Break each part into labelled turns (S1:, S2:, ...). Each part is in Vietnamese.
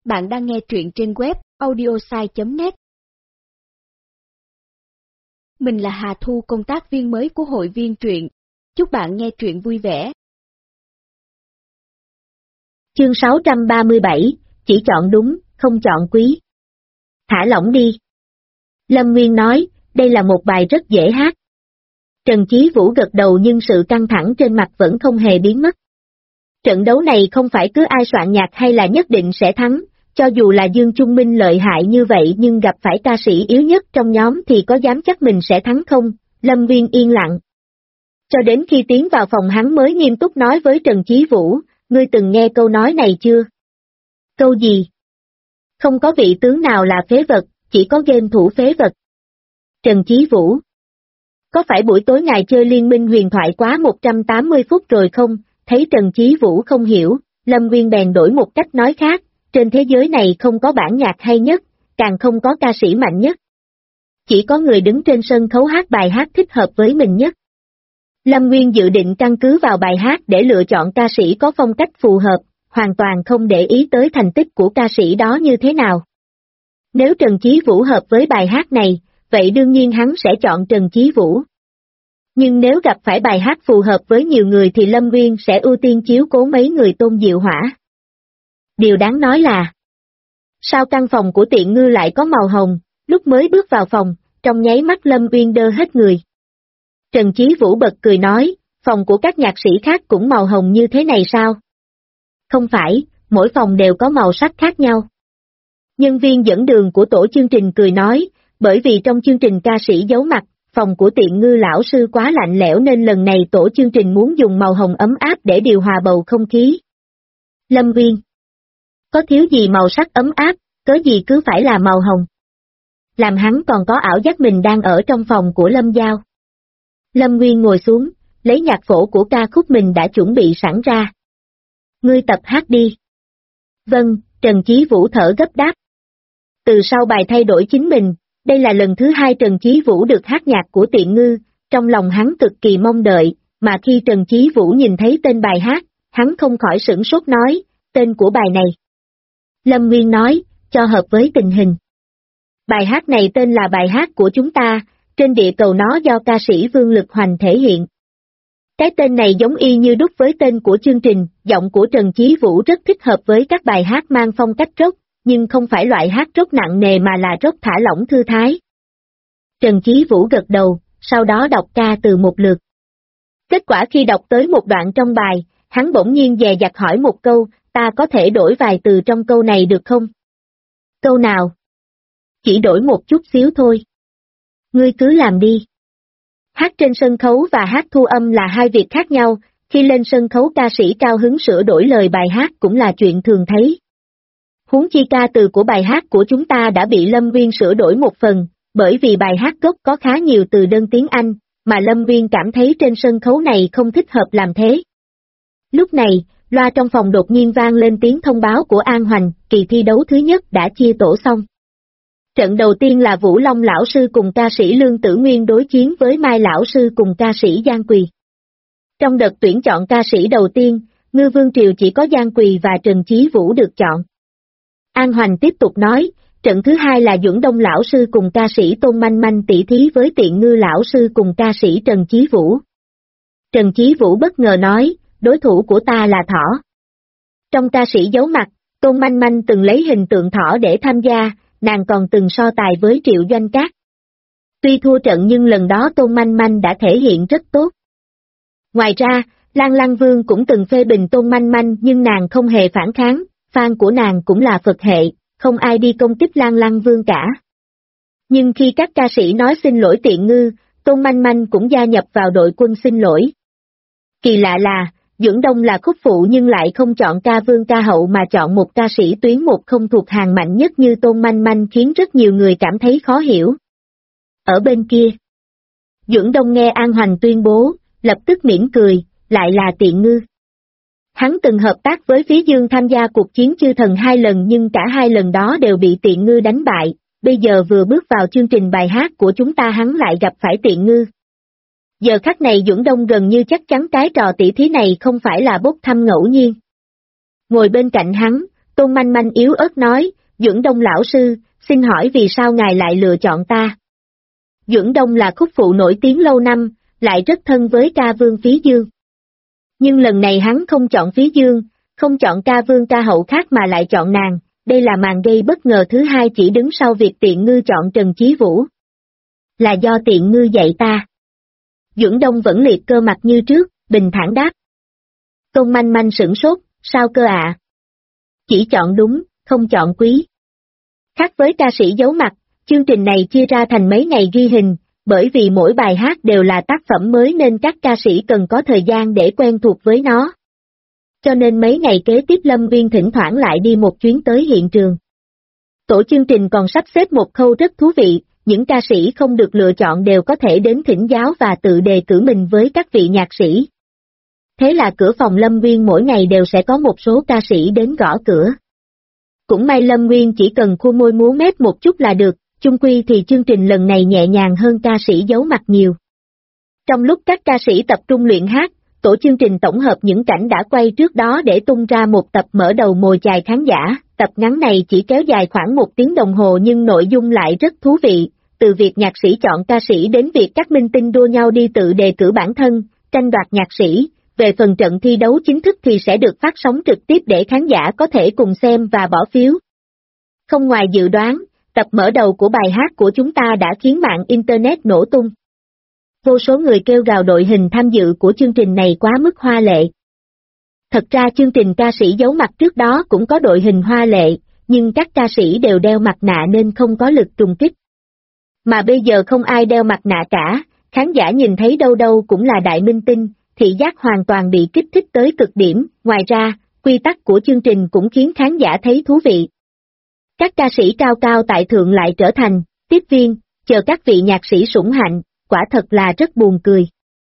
S1: Bạn đang nghe truyện trên web audiosai.net. Mình là Hà Thu, công tác viên mới của hội viên truyện. Chúc bạn nghe truyện vui vẻ.
S2: Chương 637, chỉ chọn đúng, không chọn quý. Thả lỏng đi. Lâm Nguyên nói, đây là một bài rất dễ hát. Trần Chí Vũ gật đầu nhưng sự căng thẳng trên mặt vẫn không hề biến mất. Trận đấu này không phải cứ ai soạn nhạc hay là nhất định sẽ thắng, cho dù là Dương Trung Minh lợi hại như vậy nhưng gặp phải ca sĩ yếu nhất trong nhóm thì có dám chắc mình sẽ thắng không? Lâm Nguyên yên lặng. Cho đến khi tiến vào phòng hắn mới nghiêm túc nói với Trần Chí Vũ, ngươi từng nghe câu nói này chưa? Câu gì? Không có vị tướng nào là phế vật, chỉ có game thủ phế vật. Trần Chí Vũ. Có phải buổi tối ngài chơi Liên minh huyền thoại quá 180 phút rồi không? Thấy Trần Chí Vũ không hiểu, Lâm Nguyên bèn đổi một cách nói khác, trên thế giới này không có bản nhạc hay nhất, càng không có ca sĩ mạnh nhất. Chỉ có người đứng trên sân khấu hát bài hát thích hợp với mình nhất. Lâm Nguyên dự định căn cứ vào bài hát để lựa chọn ca sĩ có phong cách phù hợp, hoàn toàn không để ý tới thành tích của ca sĩ đó như thế nào. Nếu Trần Chí Vũ hợp với bài hát này, vậy đương nhiên hắn sẽ chọn Trần Chí Vũ. Nhưng nếu gặp phải bài hát phù hợp với nhiều người thì Lâm Nguyên sẽ ưu tiên chiếu cố mấy người Tôn Diệu Hỏa. Điều đáng nói là, sao căn phòng của Tiện Ngư lại có màu hồng? Lúc mới bước vào phòng, trong nháy mắt Lâm Nguyên đơ hết người. Trần Chí Vũ bật cười nói, phòng của các nhạc sĩ khác cũng màu hồng như thế này sao? Không phải, mỗi phòng đều có màu sắc khác nhau. Nhân viên dẫn đường của tổ chương trình cười nói, bởi vì trong chương trình ca sĩ giấu mặt, phòng của Tiện Ngư lão sư quá lạnh lẽo nên lần này tổ chương trình muốn dùng màu hồng ấm áp để điều hòa bầu không khí. Lâm Nguyên. Có thiếu gì màu sắc ấm áp, cớ gì cứ phải là màu hồng. Làm hắn còn có ảo giác mình đang ở trong phòng của Lâm Giao. Lâm Nguyên ngồi xuống, lấy nhạc phổ của ca khúc mình đã chuẩn bị sẵn ra. Ngươi tập hát đi. Vâng, Trần Chí Vũ thở gấp đáp. Từ sau bài thay đổi chính mình, đây là lần thứ hai Trần Chí Vũ được hát nhạc của Tiện Ngư, trong lòng hắn cực kỳ mong đợi, mà khi Trần Chí Vũ nhìn thấy tên bài hát, hắn không khỏi sửng sốt nói, tên của bài này. Lâm Nguyên nói, cho hợp với tình hình. Bài hát này tên là bài hát của chúng ta, trên địa cầu nó do ca sĩ Vương Lực Hoành thể hiện. Cái tên này giống y như đúc với tên của chương trình, giọng của Trần Chí Vũ rất thích hợp với các bài hát mang phong cách rock, nhưng không phải loại hát rock nặng nề mà là rock thả lỏng thư thái. Trần Chí Vũ gật đầu, sau đó đọc ca từ một lượt. Kết quả khi đọc tới một đoạn trong bài, hắn bỗng nhiên dè dặt hỏi một câu, ta có thể đổi vài từ trong câu này được không? Câu nào? Chỉ đổi một chút xíu thôi. Ngươi cứ làm đi. Hát trên sân khấu và hát thu âm là hai việc khác nhau, khi lên sân khấu ca sĩ cao hứng sửa đổi lời bài hát cũng là chuyện thường thấy. Huống chi ca từ của bài hát của chúng ta đã bị Lâm Nguyên sửa đổi một phần, bởi vì bài hát gốc có khá nhiều từ đơn tiếng Anh, mà Lâm Nguyên cảm thấy trên sân khấu này không thích hợp làm thế. Lúc này, loa trong phòng đột nhiên vang lên tiếng thông báo của An Hoành, kỳ thi đấu thứ nhất đã chia tổ xong. Trận đầu tiên là Vũ Long lão sư cùng ca sĩ Lương Tử Nguyên đối chiến với Mai lão sư cùng ca sĩ Giang Quỳ. Trong đợt tuyển chọn ca sĩ đầu tiên, Ngư Vương Triều chỉ có Giang Quỳ và Trần Chí Vũ được chọn. An Hoành tiếp tục nói, trận thứ hai là Duẩn Đông lão sư cùng ca sĩ Tôn Manh Manh tỷ thí với Tiện Ngư lão sư cùng ca sĩ Trần Chí Vũ. Trần Chí Vũ bất ngờ nói, đối thủ của ta là thỏ. Trong ca sĩ giấu mặt, Tôn Manh Manh từng lấy hình tượng thỏ để tham gia, nàng còn từng so tài với Triệu Doanh Cát. Tuy thua trận nhưng lần đó Tôn Manh Manh đã thể hiện rất tốt. Ngoài ra, Lan Lăng Vương cũng từng phê bình Tôn Manh Manh nhưng nàng không hề phản kháng, fan của nàng cũng là Phật hệ, không ai đi công kích Lan Lăng Vương cả. Nhưng khi các ca sĩ nói xin lỗi Tiện Ngư, Tôn Manh Manh cũng gia nhập vào đội quân xin lỗi. Kỳ lạ là, Duẩn Đông là khúc phụ nhưng lại không chọn ca vương ca hậu mà chọn một ca sĩ tuyến một không thuộc hàng mạnh nhất như Tôn Manh Manh khiến rất nhiều người cảm thấy khó hiểu. Ở bên kia, Duẩn Đông nghe An Hoành tuyên bố, lập tức mỉm cười, lại là Tiện Ngư. Hắn từng hợp tác với Phí Dương tham gia cuộc chiến chư thần 2 lần nhưng cả 2 lần đó đều bị Tiện Ngư đánh bại, bây giờ vừa bước vào chương trình bài hát của chúng ta hắn lại gặp phải Tiện Ngư. Giờ khắc này Duẩn Đông gần như chắc chắn cái trò tỉ thí này không phải là bốc thăm ngẫu nhiên. Ngồi bên cạnh hắn, Tôn Manh Manh yếu ớt nói, Duẩn Đông lão sư, xin hỏi vì sao ngài lại lựa chọn ta? Duẩn Đông là khúc phụ nổi tiếng lâu năm, lại rất thân với ca vương Phí Dương. Nhưng lần này hắn không chọn Phí Dương, không chọn ca vương ca hậu khác mà lại chọn nàng, đây là màn gây bất ngờ thứ hai chỉ đứng sau việc Tiện Ngư chọn Trần Chí Vũ. Là do Tiện Ngư dạy ta. Duẩn Đông vẫn liệt cơ mặt như trước, bình thản đáp. Tôn Manh Manh sửng sốt, sao cơ ạ? Chỉ chọn đúng, không chọn quý. Khác với ca sĩ giấu mặt, chương trình này chia ra thành mấy ngày ghi hình, bởi vì mỗi bài hát đều là tác phẩm mới nên các ca sĩ cần có thời gian để quen thuộc với nó. Cho nên mấy ngày kế tiếp Lâm Viên thỉnh thoảng lại đi một chuyến tới hiện trường. Tổ chương trình còn sắp xếp một khâu rất thú vị, những ca sĩ không được lựa chọn đều có thể đến thỉnh giáo và tự đề cử mình với các vị nhạc sĩ. Thế là cửa phòng Lâm Viên mỗi ngày đều sẽ có một số ca sĩ đến gõ cửa. Cũng may Lâm Nguyên chỉ cần khua môi múa mép một chút là được, chung quy thì chương trình lần này nhẹ nhàng hơn ca sĩ giấu mặt nhiều. Trong lúc các ca sĩ tập trung luyện hát, tổ chương trình tổng hợp những cảnh đã quay trước đó để tung ra một tập mở đầu mồi chài khán giả. Tập ngắn này chỉ kéo dài khoảng 1 tiếng đồng hồ nhưng nội dung lại rất thú vị, từ việc nhạc sĩ chọn ca sĩ đến việc các minh tinh đua nhau đi tự đề cử bản thân, tranh đoạt nhạc sĩ. Về phần trận thi đấu chính thức thì sẽ được phát sóng trực tiếp để khán giả có thể cùng xem và bỏ phiếu. Không ngoài dự đoán, tập mở đầu của bài hát của chúng ta đã khiến mạng Internet nổ tung. Vô số người kêu gào đội hình tham dự của chương trình này quá mức hoa lệ. Thật ra chương trình ca sĩ giấu mặt trước đó cũng có đội hình hoa lệ, nhưng các ca sĩ đều đeo mặt nạ nên không có lực trùng kích. Mà bây giờ không ai đeo mặt nạ cả, khán giả nhìn thấy đâu đâu cũng là đại minh tinh, thị giác hoàn toàn bị kích thích tới cực điểm. Ngoài ra, quy tắc của chương trình cũng khiến khán giả thấy thú vị. Các ca sĩ cao cao tại thượng lại trở thành tiếp viên, chờ các vị nhạc sĩ sủng hạnh, quả thật là rất buồn cười.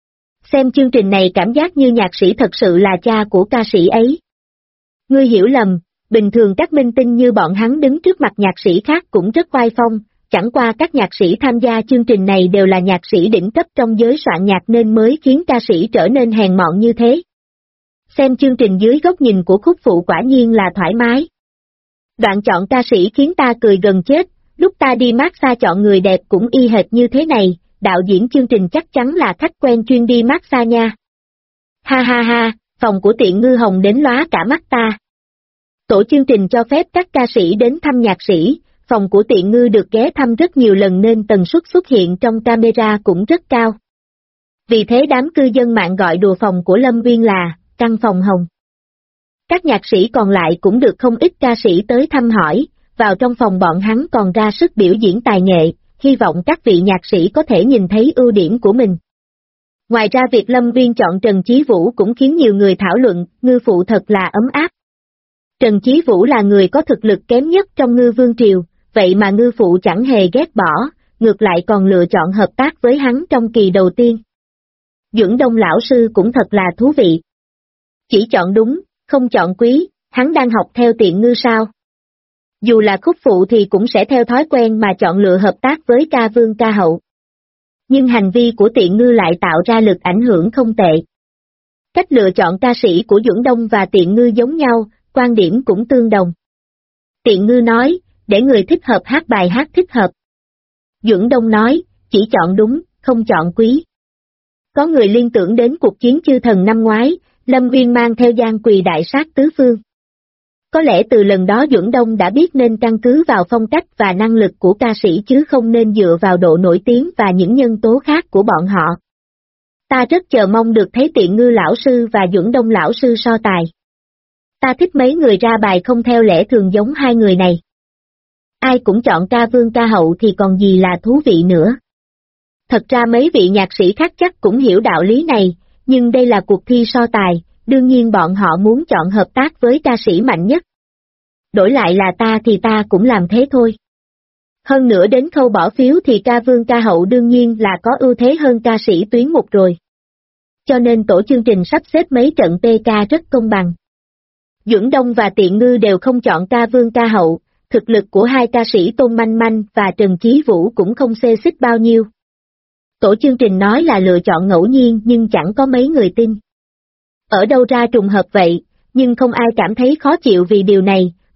S2: Xem chương trình này cảm giác như nhạc sĩ thật sự là cha của ca sĩ ấy. Ngươi hiểu lầm, bình thường các minh tinh như bọn hắn đứng trước mặt nhạc sĩ khác cũng rất oai phong, chẳng qua các nhạc sĩ tham gia chương trình này đều là nhạc sĩ đỉnh cấp trong giới soạn nhạc nên mới khiến ca sĩ trở nên hèn mọn như thế. Xem chương trình dưới góc nhìn của khúc phụ quả nhiên là thoải mái. Đoạn chọn ca sĩ khiến ta cười gần chết, lúc ta đi massage chọn người đẹp cũng y hệt như thế này, đạo diễn chương trình chắc chắn là khách quen chuyên đi massage nha. Ha ha ha, phòng của Tiện Ngư hồng đến lóa cả mắt ta. Tổ chương trình cho phép các ca sĩ đến thăm nhạc sĩ, phòng của Tiện Ngư được ghé thăm rất nhiều lần nên tần suất xuất hiện trong camera cũng rất cao. Vì thế đám cư dân mạng gọi đùa phòng của Lâm Viên là căn phòng hồng. Các nhạc sĩ còn lại cũng được không ít ca sĩ tới thăm hỏi, vào trong phòng bọn hắn còn ra sức biểu diễn tài nghệ, hy vọng các vị nhạc sĩ có thể nhìn thấy ưu điểm của mình. Ngoài ra việc Lâm Viên chọn Trần Chí Vũ cũng khiến nhiều người thảo luận, ngư phụ thật là ấm áp. Trần Chí Vũ là người có thực lực kém nhất trong ngư vương triều, vậy mà ngư phụ chẳng hề ghét bỏ, ngược lại còn lựa chọn hợp tác với hắn trong kỳ đầu tiên. Duẩn Đông lão sư cũng thật là thú vị. Chỉ chọn đúng, không chọn quý, hắn đang học theo Tiện Ngư sao? Dù là khúc phụ thì cũng sẽ theo thói quen mà chọn lựa hợp tác với ca vương ca hậu. Nhưng hành vi của Tiện Ngư lại tạo ra lực ảnh hưởng không tệ. Cách lựa chọn ca sĩ của Duẩn Đông và Tiện Ngư giống nhau, quan điểm cũng tương đồng. Tiện Ngư nói, để người thích hợp hát bài hát thích hợp. Duẩn Đông nói, chỉ chọn đúng, không chọn quý. Có người liên tưởng đến cuộc chiến chư thần năm ngoái, Lâm Viên mang theo Giang Quỳ đại sát tứ phương. Có lẽ từ lần đó Duẩn Đông đã biết nên căn cứ vào phong cách và năng lực của ca sĩ chứ không nên dựa vào độ nổi tiếng và những nhân tố khác của bọn họ. Ta rất chờ mong được thấy Tiện Ngư lão sư và Duẩn Đông lão sư so tài. Ta thích mấy người ra bài không theo lẽ thường giống hai người này. Ai cũng chọn ca vương ca hậu thì còn gì là thú vị nữa. Thật ra mấy vị nhạc sĩ khác chắc cũng hiểu đạo lý này, nhưng đây là cuộc thi so tài, đương nhiên bọn họ muốn chọn hợp tác với ca sĩ mạnh nhất. Đổi lại là ta thì ta cũng làm thế thôi. Hơn nữa đến khâu bỏ phiếu thì ca vương ca hậu đương nhiên là có ưu thế hơn ca sĩ tuyến mục rồi. Cho nên tổ chương trình sắp xếp mấy trận PK rất công bằng. Duẩn Đông và Tiện Ngư đều không chọn ca vương ca hậu, thực lực của hai ca sĩ Tôn Manh Manh và Trần Chí Vũ cũng không xê xích bao nhiêu. Tổ chương trình nói là lựa chọn ngẫu nhiên nhưng chẳng có mấy người tin. Ở đâu ra trùng hợp vậy, nhưng không ai cảm thấy khó chịu vì điều này,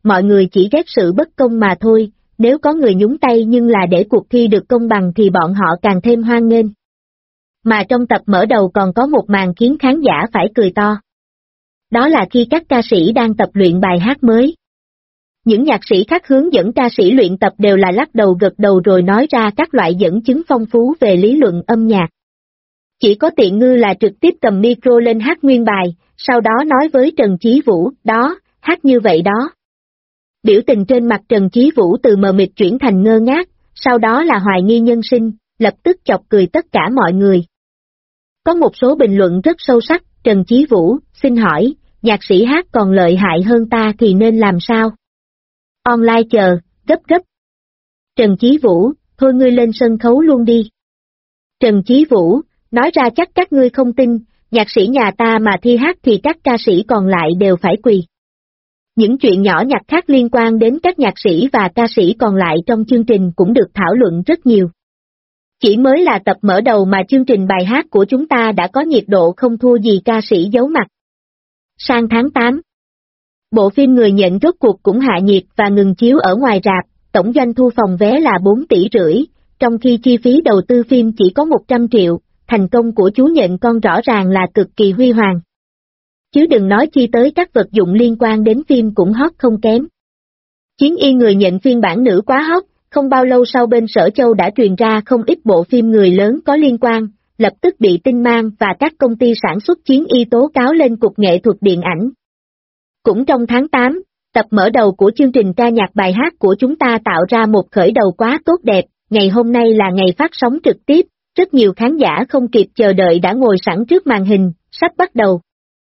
S2: mọi người chỉ ghét sự bất công mà thôi, nếu có người nhúng tay nhưng là để cuộc thi được công bằng thì bọn họ càng thêm hoan nghênh. Mà trong tập mở đầu còn có một màn khiến khán giả phải cười to. Đó là khi các ca sĩ đang tập luyện bài hát mới. Những nhạc sĩ khác hướng dẫn ca sĩ luyện tập đều là lắc đầu gật đầu rồi nói ra các loại dẫn chứng phong phú về lý luận âm nhạc. Chỉ có Tiện Ngư là trực tiếp cầm micro lên hát nguyên bài, sau đó nói với Trần Chí Vũ, đó, hát như vậy đó. Biểu tình trên mặt Trần Chí Vũ từ mờ mịt chuyển thành ngơ ngác, sau đó là hoài nghi nhân sinh, lập tức chọc cười tất cả mọi người. Có một số bình luận rất sâu sắc, Trần Chí Vũ, xin hỏi, nhạc sĩ hát còn lợi hại hơn ta thì nên làm sao? Online chờ, gấp gấp. Trần Chí Vũ, thôi ngươi lên sân khấu luôn đi. Trần Chí Vũ, nói ra chắc các ngươi không tin, nhạc sĩ nhà ta mà thi hát thì các ca sĩ còn lại đều phải quỳ. Những chuyện nhỏ nhặt khác liên quan đến các nhạc sĩ và ca sĩ còn lại trong chương trình cũng được thảo luận rất nhiều. Chỉ mới là tập mở đầu mà chương trình bài hát của chúng ta đã có nhiệt độ không thua gì ca sĩ giấu mặt. Sang tháng 8, bộ phim Người Nhện rốt cuộc cũng hạ nhiệt và ngừng chiếu ở ngoài rạp, tổng doanh thu phòng vé là 4,5 tỷ, trong khi chi phí đầu tư phim chỉ có 100 triệu, thành công của chú nhện con rõ ràng là cực kỳ huy hoàng. Chứ đừng nói chi tới các vật dụng liên quan đến phim cũng hot không kém. Chiến y Người Nhện phiên bản nữ quá hot, không bao lâu sau bên Sở Châu đã truyền ra không ít bộ phim người lớn có liên quan, lập tức bị Tinh Mang và các công ty sản xuất chiến y tố cáo lên Cục Nghệ thuật Điện ảnh. Cũng trong tháng 8, tập mở đầu của chương trình ca nhạc bài hát của chúng ta tạo ra một khởi đầu quá tốt đẹp, ngày hôm nay là ngày phát sóng trực tiếp, rất nhiều khán giả không kịp chờ đợi đã ngồi sẵn trước màn hình, sắp bắt đầu.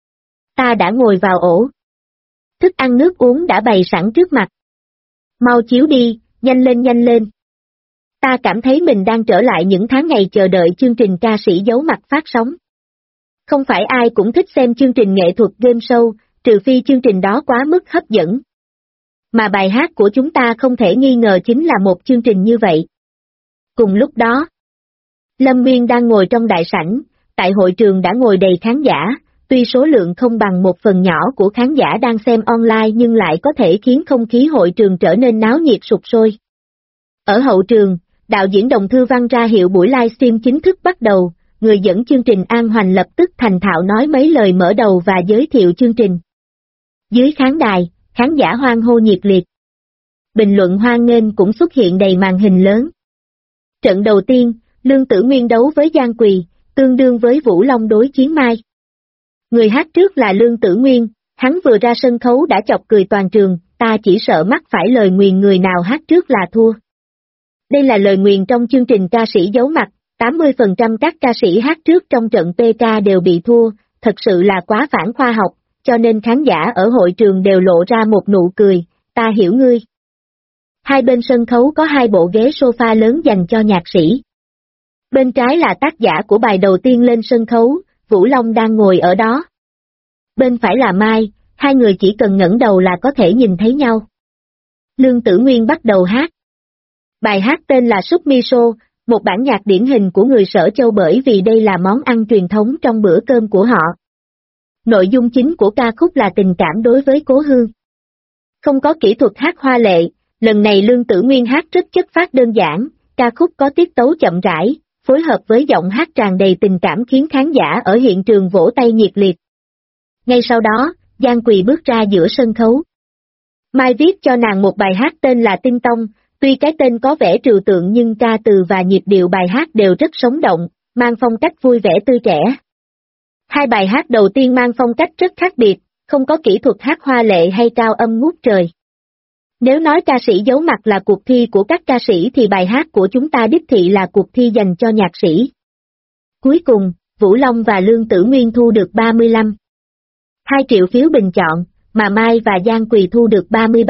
S2: Ta đã ngồi vào ổ. Thức ăn nước uống đã bày sẵn trước mặt. Mau chiếu đi, nhanh lên nhanh lên. Ta cảm thấy mình đang trở lại những tháng ngày chờ đợi chương trình ca sĩ giấu mặt phát sóng. Không phải ai cũng thích xem chương trình nghệ thuật game show, trừ phi chương trình đó quá mức hấp dẫn. Mà bài hát của chúng ta không thể nghi ngờ chính là một chương trình như vậy. Cùng lúc đó, Lâm Nguyên đang ngồi trong đại sảnh, tại hội trường đã ngồi đầy khán giả, tuy số lượng không bằng một phần nhỏ của khán giả đang xem online nhưng lại có thể khiến không khí hội trường trở nên náo nhiệt sục sôi. Ở hậu trường, đạo diễn Đồng Thư Văn ra hiệu buổi livestream chính thức bắt đầu, người dẫn chương trình An Hoành lập tức thành thạo nói mấy lời mở đầu và giới thiệu chương trình. Dưới khán đài, khán giả hoan hô nhiệt liệt. Bình luận hoan nghênh cũng xuất hiện đầy màn hình lớn. Trận đầu tiên, Lương Tử Nguyên đấu với Giang Quỳ, tương đương với Vũ Long đối chiến Mai. Người hát trước là Lương Tử Nguyên, hắn vừa ra sân khấu đã chọc cười toàn trường, ta chỉ sợ mắc phải lời nguyền người nào hát trước là thua. Đây là lời nguyền trong chương trình ca sĩ giấu mặt, 80% các ca sĩ hát trước trong trận PK đều bị thua, thật sự là quá phản khoa học, cho nên khán giả ở hội trường đều lộ ra một nụ cười, ta hiểu ngươi. Hai bên sân khấu có hai bộ ghế sofa lớn dành cho nhạc sĩ. Bên trái là tác giả của bài đầu tiên lên sân khấu, Vũ Long đang ngồi ở đó. Bên phải là Mai, hai người chỉ cần ngẩng đầu là có thể nhìn thấy nhau. Lương Tử Nguyên bắt đầu hát. Bài hát tên là Súp Miso, một bản nhạc điển hình của người Sở Châu bởi vì đây là món ăn truyền thống trong bữa cơm của họ. Nội dung chính của ca khúc là tình cảm đối với cố hương. Không có kỹ thuật hát hoa lệ, lần này Lương Tử Nguyên hát rất chất phác đơn giản, ca khúc có tiết tấu chậm rãi, phối hợp với giọng hát tràn đầy tình cảm khiến khán giả ở hiện trường vỗ tay nhiệt liệt. Ngay sau đó, Giang Quỳ bước ra giữa sân khấu. Mai viết cho nàng một bài hát tên là Tinh Tông, tuy cái tên có vẻ trừu tượng nhưng ca từ và nhịp điệu bài hát đều rất sống động, mang phong cách vui vẻ tươi trẻ. Hai bài hát đầu tiên mang phong cách rất khác biệt, không có kỹ thuật hát hoa lệ hay cao âm ngút trời. Nếu nói ca sĩ giấu mặt là cuộc thi của các ca sĩ thì bài hát của chúng ta đích thị là cuộc thi dành cho nhạc sĩ. Cuối cùng, Vũ Long và Lương Tử Nguyên thu được 2 triệu phiếu bình chọn, mà Mai và Giang Quỳ thu được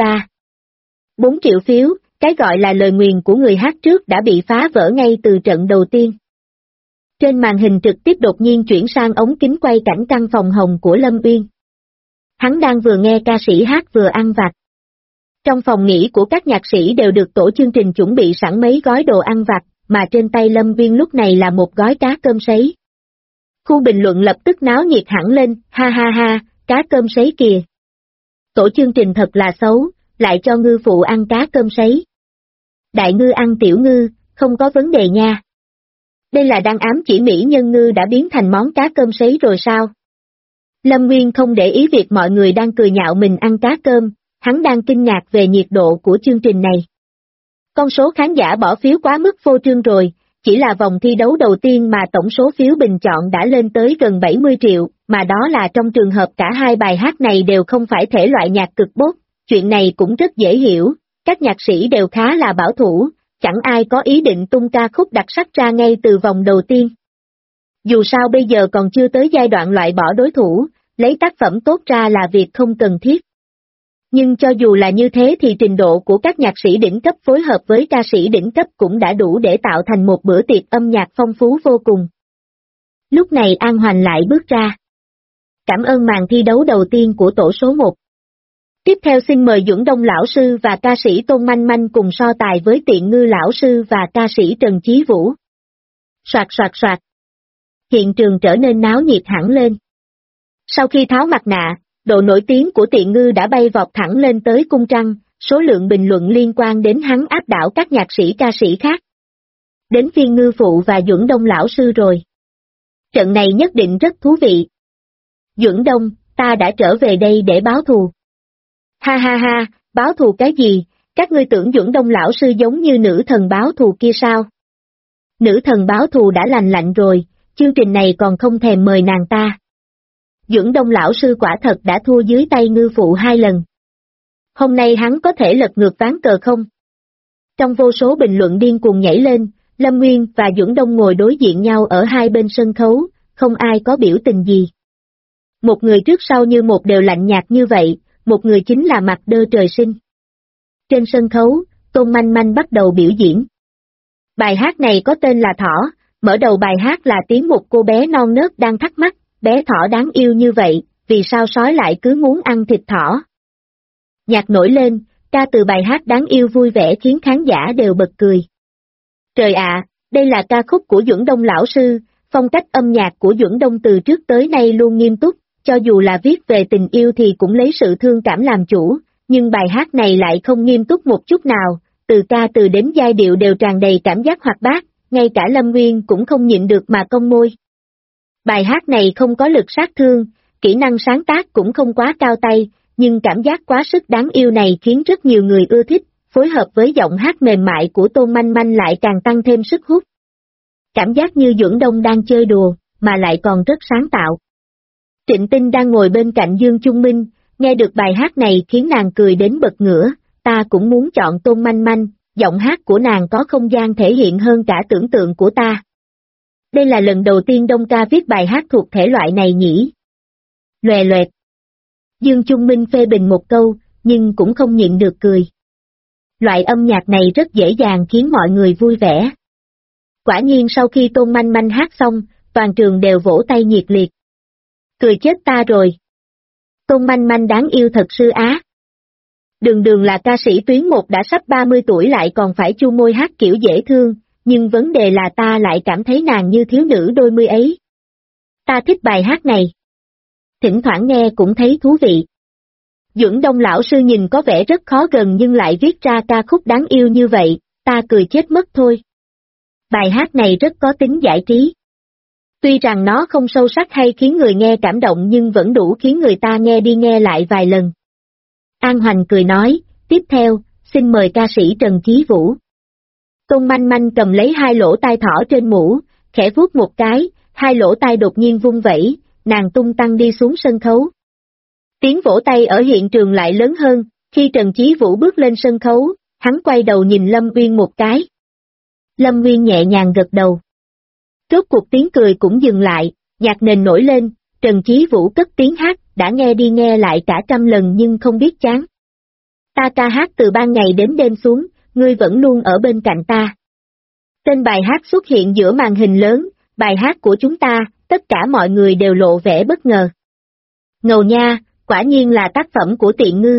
S2: 4 triệu phiếu, cái gọi là lời nguyền của người hát trước đã bị phá vỡ ngay từ trận đầu tiên. Trên màn hình trực tiếp đột nhiên chuyển sang ống kính quay cảnh căn phòng hồng của Lâm Uyên. Hắn đang vừa nghe ca sĩ hát vừa ăn vặt. Trong phòng nghỉ của các nhạc sĩ đều được tổ chương trình chuẩn bị sẵn mấy gói đồ ăn vặt, mà trên tay Lâm Uyên lúc này là một gói cá cơm sấy. Khu bình luận lập tức náo nhiệt hẳn lên, ha ha ha, cá cơm sấy kìa. Tổ chương trình thật là xấu, lại cho ngư phụ ăn cá cơm sấy. Đại ngư ăn tiểu ngư, không có vấn đề nha. Đây là đang ám chỉ mỹ nhân ngư đã biến thành món cá cơm sấy rồi sao? Lâm Nguyên không để ý việc mọi người đang cười nhạo mình ăn cá cơm, hắn đang kinh ngạc về nhiệt độ của chương trình này. Con số khán giả bỏ phiếu quá mức phô trương rồi, chỉ là vòng thi đấu đầu tiên mà tổng số phiếu bình chọn đã lên tới gần 70 triệu, mà đó là trong trường hợp cả hai bài hát này đều không phải thể loại nhạc cực bốt, chuyện này cũng rất dễ hiểu, các nhạc sĩ đều khá là bảo thủ, chẳng ai có ý định tung ca khúc đặc sắc ra ngay từ vòng đầu tiên. Dù sao bây giờ còn chưa tới giai đoạn loại bỏ đối thủ, lấy tác phẩm tốt ra là việc không cần thiết. Nhưng cho dù là như thế thì trình độ của các nhạc sĩ đỉnh cấp phối hợp với ca sĩ đỉnh cấp cũng đã đủ để tạo thành một bữa tiệc âm nhạc phong phú vô cùng. Lúc này An Hoành lại bước ra. Cảm ơn màn thi đấu đầu tiên của tổ số 1. Tiếp theo xin mời Duẩn Đông lão sư và ca sĩ Tôn Manh Manh cùng so tài với Tiện Ngư lão sư và ca sĩ Trần Chí Vũ. Soạt soạt soạt. Hiện trường trở nên náo nhiệt hẳn lên. Sau khi tháo mặt nạ, độ nổi tiếng của Tiện Ngư đã bay vọt thẳng lên tới cung trăng, số lượng bình luận liên quan đến hắn áp đảo các nhạc sĩ ca sĩ khác. Đến phiên Ngư phụ và Duẩn Đông lão sư rồi. Trận này nhất định rất thú vị. Duẩn Đông, ta đã trở về đây để báo thù. Ha ha ha, báo thù cái gì, các ngươi tưởng Duẩn Đông lão sư giống như nữ thần báo thù kia sao? Nữ thần báo thù đã lành lạnh rồi, chương trình này còn không thèm mời nàng ta. Duẩn Đông lão sư quả thật đã thua dưới tay Ngư phụ 2 lần. Hôm nay hắn có thể lật ngược ván cờ không? Trong vô số bình luận điên cuồng nhảy lên, Lâm Nguyên và Duẩn Đông ngồi đối diện nhau ở hai bên sân khấu, không ai có biểu tình gì. Một người trước sau như một đều lạnh nhạt như vậy, một người chính là mặt đơ trời sinh. Trên sân khấu, Tôn Manh Manh bắt đầu biểu diễn. Bài hát này có tên là Thỏ, mở đầu bài hát là tiếng một cô bé non nớt đang thắc mắc, bé thỏ đáng yêu như vậy, vì sao sói lại cứ muốn ăn thịt thỏ? Nhạc nổi lên, ca từ bài hát đáng yêu vui vẻ khiến khán giả đều bật cười. Trời ạ, đây là ca khúc của Duẩn Đông lão sư, phong cách âm nhạc của Duẩn Đông từ trước tới nay luôn nghiêm túc, cho dù là viết về tình yêu thì cũng lấy sự thương cảm làm chủ, nhưng bài hát này lại không nghiêm túc một chút nào, từ ca từ đến giai điệu đều tràn đầy cảm giác hoạt bát, ngay cả Lâm Nguyên cũng không nhịn được mà cong môi. Bài hát này không có lực sát thương, kỹ năng sáng tác cũng không quá cao tay, nhưng cảm giác quá sức đáng yêu này khiến rất nhiều người ưa thích, phối hợp với giọng hát mềm mại của Tôn Manh Manh lại càng tăng thêm sức hút. Cảm giác như Duẩn Đông đang chơi đùa, mà lại còn rất sáng tạo. Trịnh Tinh đang ngồi bên cạnh Dương Chung Minh, nghe được bài hát này khiến nàng cười đến bật ngửa, ta cũng muốn chọn Tôn Manh Manh, giọng hát của nàng có không gian thể hiện hơn cả tưởng tượng của ta. Đây là lần đầu tiên Đông ca viết bài hát thuộc thể loại này nhỉ? Loè loẹt. Dương Chung Minh phê bình một câu, nhưng cũng không nhịn được cười. Loại âm nhạc này rất dễ dàng khiến mọi người vui vẻ. Quả nhiên sau khi Tôn Manh Manh hát xong, toàn trường đều vỗ tay nhiệt liệt. Cười chết ta rồi. Tôn Manh Manh đáng yêu thật sư á. Đường Đường là ca sĩ tuyến 1 đã sắp 30 tuổi lại còn phải chu môi hát kiểu dễ thương, nhưng vấn đề là ta lại cảm thấy nàng như thiếu nữ đôi mươi ấy. Ta thích bài hát này. Thỉnh thoảng nghe cũng thấy thú vị. Duẩn Đông lão sư nhìn có vẻ rất khó gần nhưng lại viết ra ca khúc đáng yêu như vậy, ta cười chết mất thôi. Bài hát này rất có tính giải trí. Tuy rằng nó không sâu sắc hay khiến người nghe cảm động nhưng vẫn đủ khiến người ta nghe đi nghe lại vài lần. An Hoành cười nói, tiếp theo, xin mời ca sĩ Trần Chí Vũ. Tôn Manh Manh cầm lấy hai lỗ tai thỏ trên mũ, khẽ vuốt một cái, hai lỗ tai đột nhiên vung vẩy, nàng tung tăng đi xuống sân khấu. Tiếng vỗ tay ở hiện trường lại lớn hơn, khi Trần Chí Vũ bước lên sân khấu, hắn quay đầu nhìn Lâm Uyên một cái. Lâm Uyên nhẹ nhàng gật đầu. Rốt cuộc tiếng cười cũng dừng lại, nhạc nền nổi lên, Trần Chí Vũ cất tiếng hát, đã nghe đi nghe lại cả 100 lần nhưng không biết chán. Ta ca hát từ ban ngày đến đêm xuống, ngươi vẫn luôn ở bên cạnh ta. Tên bài hát xuất hiện giữa màn hình lớn, bài hát của chúng ta, tất cả mọi người đều lộ vẻ bất ngờ. Ngầu nha, quả nhiên là tác phẩm của Tiện Ngư.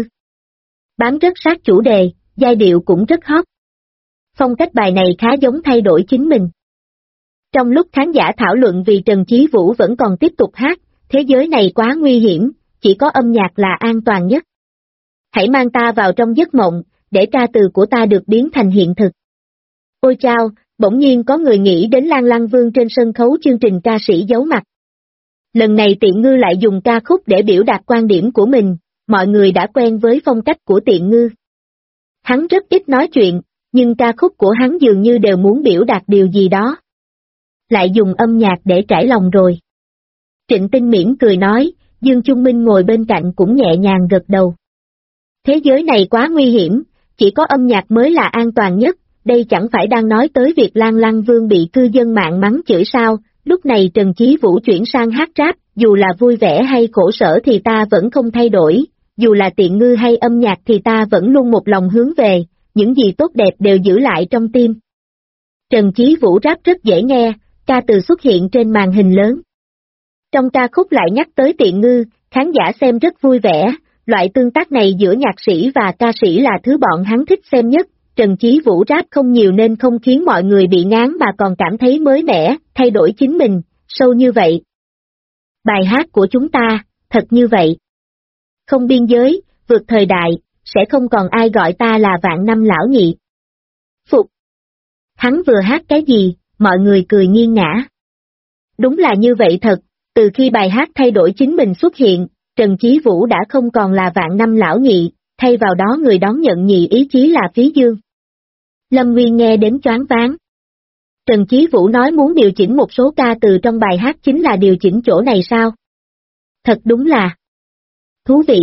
S2: Bám rất sát chủ đề, giai điệu cũng rất hot. Phong cách bài này khá giống thay đổi chính mình. Trong lúc khán giả thảo luận vì Trần Chí Vũ vẫn còn tiếp tục hát, thế giới này quá nguy hiểm, chỉ có âm nhạc là an toàn nhất. Hãy mang ta vào trong giấc mộng, để ca từ của ta được biến thành hiện thực. Ôi chao, bỗng nhiên có người nghĩ đến Lan Lăng Vương trên sân khấu chương trình ca sĩ giấu mặt. Lần này Tiện Ngư lại dùng ca khúc để biểu đạt quan điểm của mình, mọi người đã quen với phong cách của Tiện Ngư. Hắn rất ít nói chuyện, nhưng ca khúc của hắn dường như đều muốn biểu đạt điều gì đó. Lại dùng âm nhạc để trải lòng rồi. Trịnh Tinh mỉm cười nói, Dương Trung Minh ngồi bên cạnh cũng nhẹ nhàng gật đầu. Thế giới này quá nguy hiểm, chỉ có âm nhạc mới là an toàn nhất, đây chẳng phải đang nói tới việc Lan Lăng Vương bị cư dân mạng mắng chửi sao. Lúc này Trần Chí Vũ chuyển sang hát rap, dù là vui vẻ hay khổ sở thì ta vẫn không thay đổi, dù là Tiện Ngư hay âm nhạc thì ta vẫn luôn một lòng hướng về, những gì tốt đẹp đều giữ lại trong tim. Trần Chí Vũ rap rất dễ nghe, ca từ xuất hiện trên màn hình lớn. Trong ca khúc lại nhắc tới Tiện Ngư, khán giả xem rất vui vẻ, loại tương tác này giữa nhạc sĩ và ca sĩ là thứ bọn hắn thích xem nhất. Trần Chí Vũ rap không nhiều nên không khiến mọi người bị ngán mà còn cảm thấy mới mẻ, thay đổi chính mình, sâu như vậy. Bài hát của chúng ta, thật như vậy. Không biên giới, vượt thời đại, sẽ không còn ai gọi ta là vạn năm lão nhị. Phục. Hắn vừa hát cái gì, mọi người cười nghiêng ngã. Đúng là như vậy thật, từ khi bài hát thay đổi chính mình xuất hiện, Trần Chí Vũ đã không còn là vạn năm lão nhị, thay vào đó người đón nhận nhị ý chí là Phí Dương. Lâm Nguyên nghe đến choáng váng. Trần Chí Vũ nói muốn điều chỉnh một số ca từ trong bài hát chính là điều chỉnh chỗ này sao? Thật đúng là thú vị.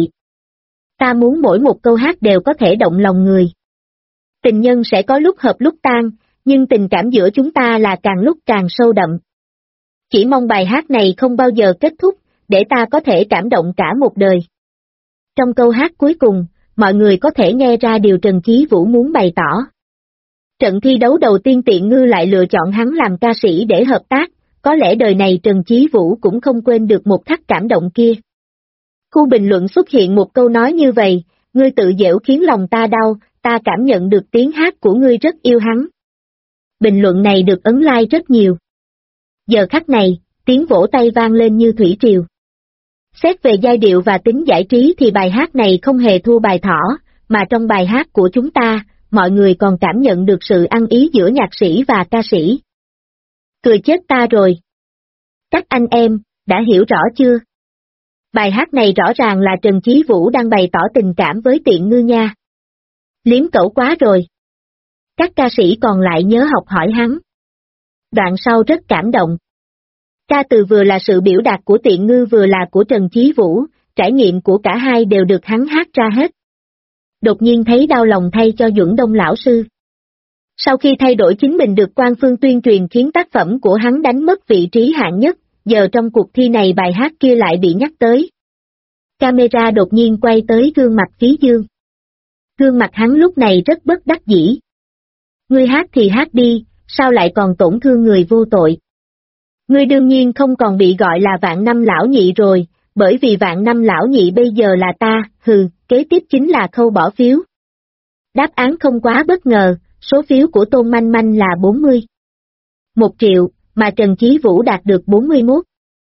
S2: Ta muốn mỗi một câu hát đều có thể động lòng người. Tình nhân sẽ có lúc hợp lúc tan, nhưng tình cảm giữa chúng ta là càng lúc càng sâu đậm. Chỉ mong bài hát này không bao giờ kết thúc, để ta có thể cảm động cả một đời. Trong câu hát cuối cùng, mọi người có thể nghe ra điều Trần Chí Vũ muốn bày tỏ. Trận thi đấu đầu tiên Tiện Ngư lại lựa chọn hắn làm ca sĩ để hợp tác, có lẽ đời này Trần Chí Vũ cũng không quên được một khắc cảm động kia. Khu bình luận xuất hiện một câu nói như vậy, ngươi tự giễu khiến lòng ta đau, ta cảm nhận được tiếng hát của ngươi rất yêu hắn. Bình luận này được ấn like rất nhiều. Giờ khắc này, tiếng vỗ tay vang lên như thủy triều. Xét về giai điệu và tính giải trí thì bài hát này không hề thua bài Thỏ, mà trong bài hát của chúng ta, mọi người còn cảm nhận được sự ăn ý giữa nhạc sĩ và ca sĩ. Cười chết ta rồi. Các anh em, đã hiểu rõ chưa? Bài hát này rõ ràng là Trần Chí Vũ đang bày tỏ tình cảm với Tiện Ngư nha. Liếm cẩu quá rồi. Các ca sĩ còn lại nhớ học hỏi hắn. Đoạn sau rất cảm động. Ca từ vừa là sự biểu đạt của Tiện Ngư vừa là của Trần Chí Vũ, trải nghiệm của cả hai đều được hắn hát ra hết. Đột nhiên thấy đau lòng thay cho Duẩn Đông lão sư. Sau khi thay đổi chính mình được quan phương tuyên truyền khiến tác phẩm của hắn đánh mất vị trí hạng nhất, giờ trong cuộc thi này bài hát kia lại bị nhắc tới. Camera đột nhiên quay tới gương mặt Phí Dương. Gương mặt hắn lúc này rất bất đắc dĩ. Ngươi hát thì hát đi, sao lại còn tổn thương người vô tội? Ngươi đương nhiên không còn bị gọi là vạn năm lão nhị rồi, bởi vì vạn năm lão nhị bây giờ là ta, kế tiếp chính là khâu bỏ phiếu. Đáp án không quá bất ngờ, số phiếu của Tôn Manh Manh là 40. 1 triệu, mà Trần Chí Vũ đạt được 41.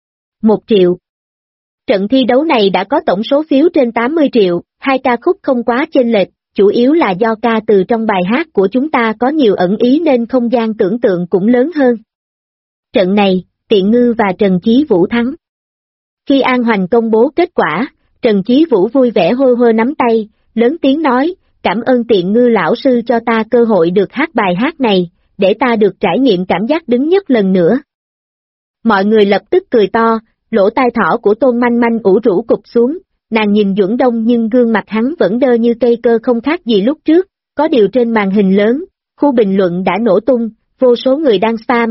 S2: 1 triệu. Trận thi đấu này đã có tổng số phiếu trên 80 triệu, hai ca khúc không quá chênh lệch, chủ yếu là do ca từ trong bài hát của chúng ta có nhiều ẩn ý nên không gian tưởng tượng cũng lớn hơn. Trận này, Tiện Ngư và Trần Chí Vũ thắng. Khi An Hoành công bố kết quả, Trần Chí Vũ vui vẻ hô hô nắm tay, lớn tiếng nói, cảm ơn Tiện Ngư lão sư cho ta cơ hội được hát bài hát này, để ta được trải nghiệm cảm giác đứng nhất lần nữa. Mọi người lập tức cười to, lỗ tai thỏ của Tôn Manh Manh ủ rũ cụp xuống, nàng nhìn Duẩn Đông nhưng gương mặt hắn vẫn đơ như cây cơ không khác gì lúc trước, có điều trên màn hình lớn, khu bình luận đã nổ tung, vô số người đang spam,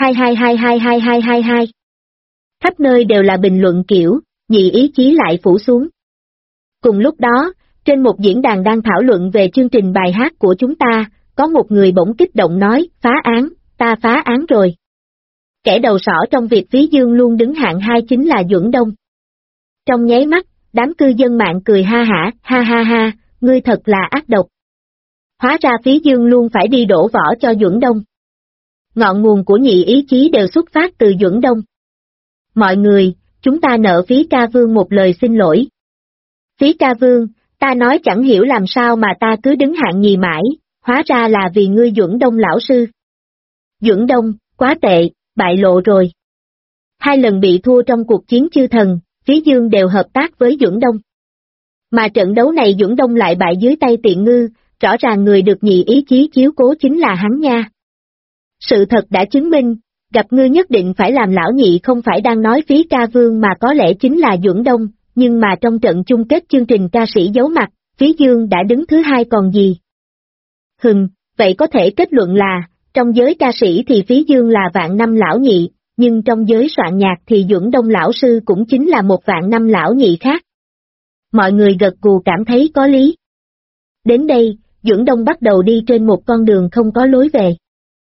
S2: 22222222. Khắp nơi đều là bình luận kiểu, nhị ý chí lại phủ xuống. Cùng lúc đó, trên một diễn đàn đang thảo luận về chương trình bài hát của chúng ta, có một người bỗng kích động nói, phá án, ta phá án rồi. Kẻ đầu sỏ trong việc Phí Dương luôn đứng hạng 2 chính là Duẩn Đông. Trong nháy mắt, đám cư dân mạng cười ha ha, ngươi thật là ác độc. Hóa ra Phí Dương luôn phải đi đổ vỏ cho Duẩn Đông. Ngọn nguồn của nhị ý chí đều xuất phát từ Duẩn Đông. Mọi người, chúng ta nợ Phí Ca Vương một lời xin lỗi. Phí Ca Vương, Ta nói chẳng hiểu làm sao mà ta cứ đứng hạng nhì mãi, hóa ra là vì ngươi Duẩn Đông lão sư. Duẩn Đông, quá tệ, bại lộ rồi. 2 lần bị thua trong cuộc chiến chư thần, Phí Dương đều hợp tác với Duẩn Đông. Mà trận đấu này Duẩn Đông lại bại dưới tay Tiện Ngư, rõ ràng người được nhị ý chí chiếu cố chính là hắn nha. Sự thật đã chứng minh, gặp ngươi nhất định phải làm lão nhị không phải đang nói Phí Ca Vương mà có lẽ chính là Duẩn Đông, nhưng mà trong trận chung kết chương trình ca sĩ giấu mặt, Phí Dương đã đứng thứ 2 còn gì. Vậy có thể kết luận là, trong giới ca sĩ thì Phí Dương là vạn năm lão nhị, nhưng trong giới soạn nhạc thì Duẩn Đông lão sư cũng chính là một vạn năm lão nhị khác. Mọi người gật gù cảm thấy có lý. Đến đây, Duẩn Đông bắt đầu đi trên một con đường không có lối về.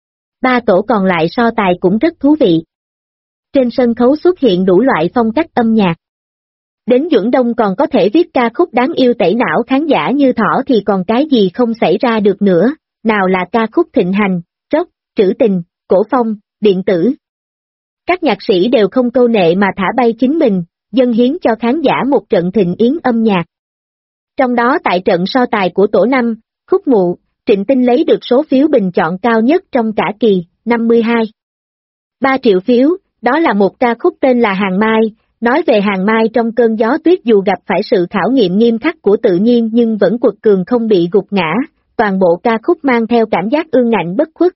S2: 3 tổ còn lại so tài cũng rất thú vị. Trên sân khấu xuất hiện đủ loại phong cách âm nhạc. Đến Duẩn Đông còn có thể viết ca khúc đáng yêu tẩy não khán giả như thỏ thì còn cái gì không xảy ra được nữa, nào là ca khúc thịnh hành, rock, trữ tình, cổ phong, điện tử. Các nhạc sĩ đều không câu nệ mà thả bay chính mình, dâng hiến cho khán giả một trận thịnh yến âm nhạc. Trong đó tại trận so tài của tổ 5, khúc Mụ, Trịnh Tinh lấy được số phiếu bình chọn cao nhất trong cả kỳ, 52. 3 triệu phiếu, đó là một ca khúc tên là Hàng Mai, nói về hàng mai trong cơn gió tuyết dù gặp phải sự khảo nghiệm nghiêm khắc của tự nhiên nhưng vẫn quật cường không bị gục ngã, toàn bộ ca khúc mang theo cảm giác ương ngạnh bất khuất.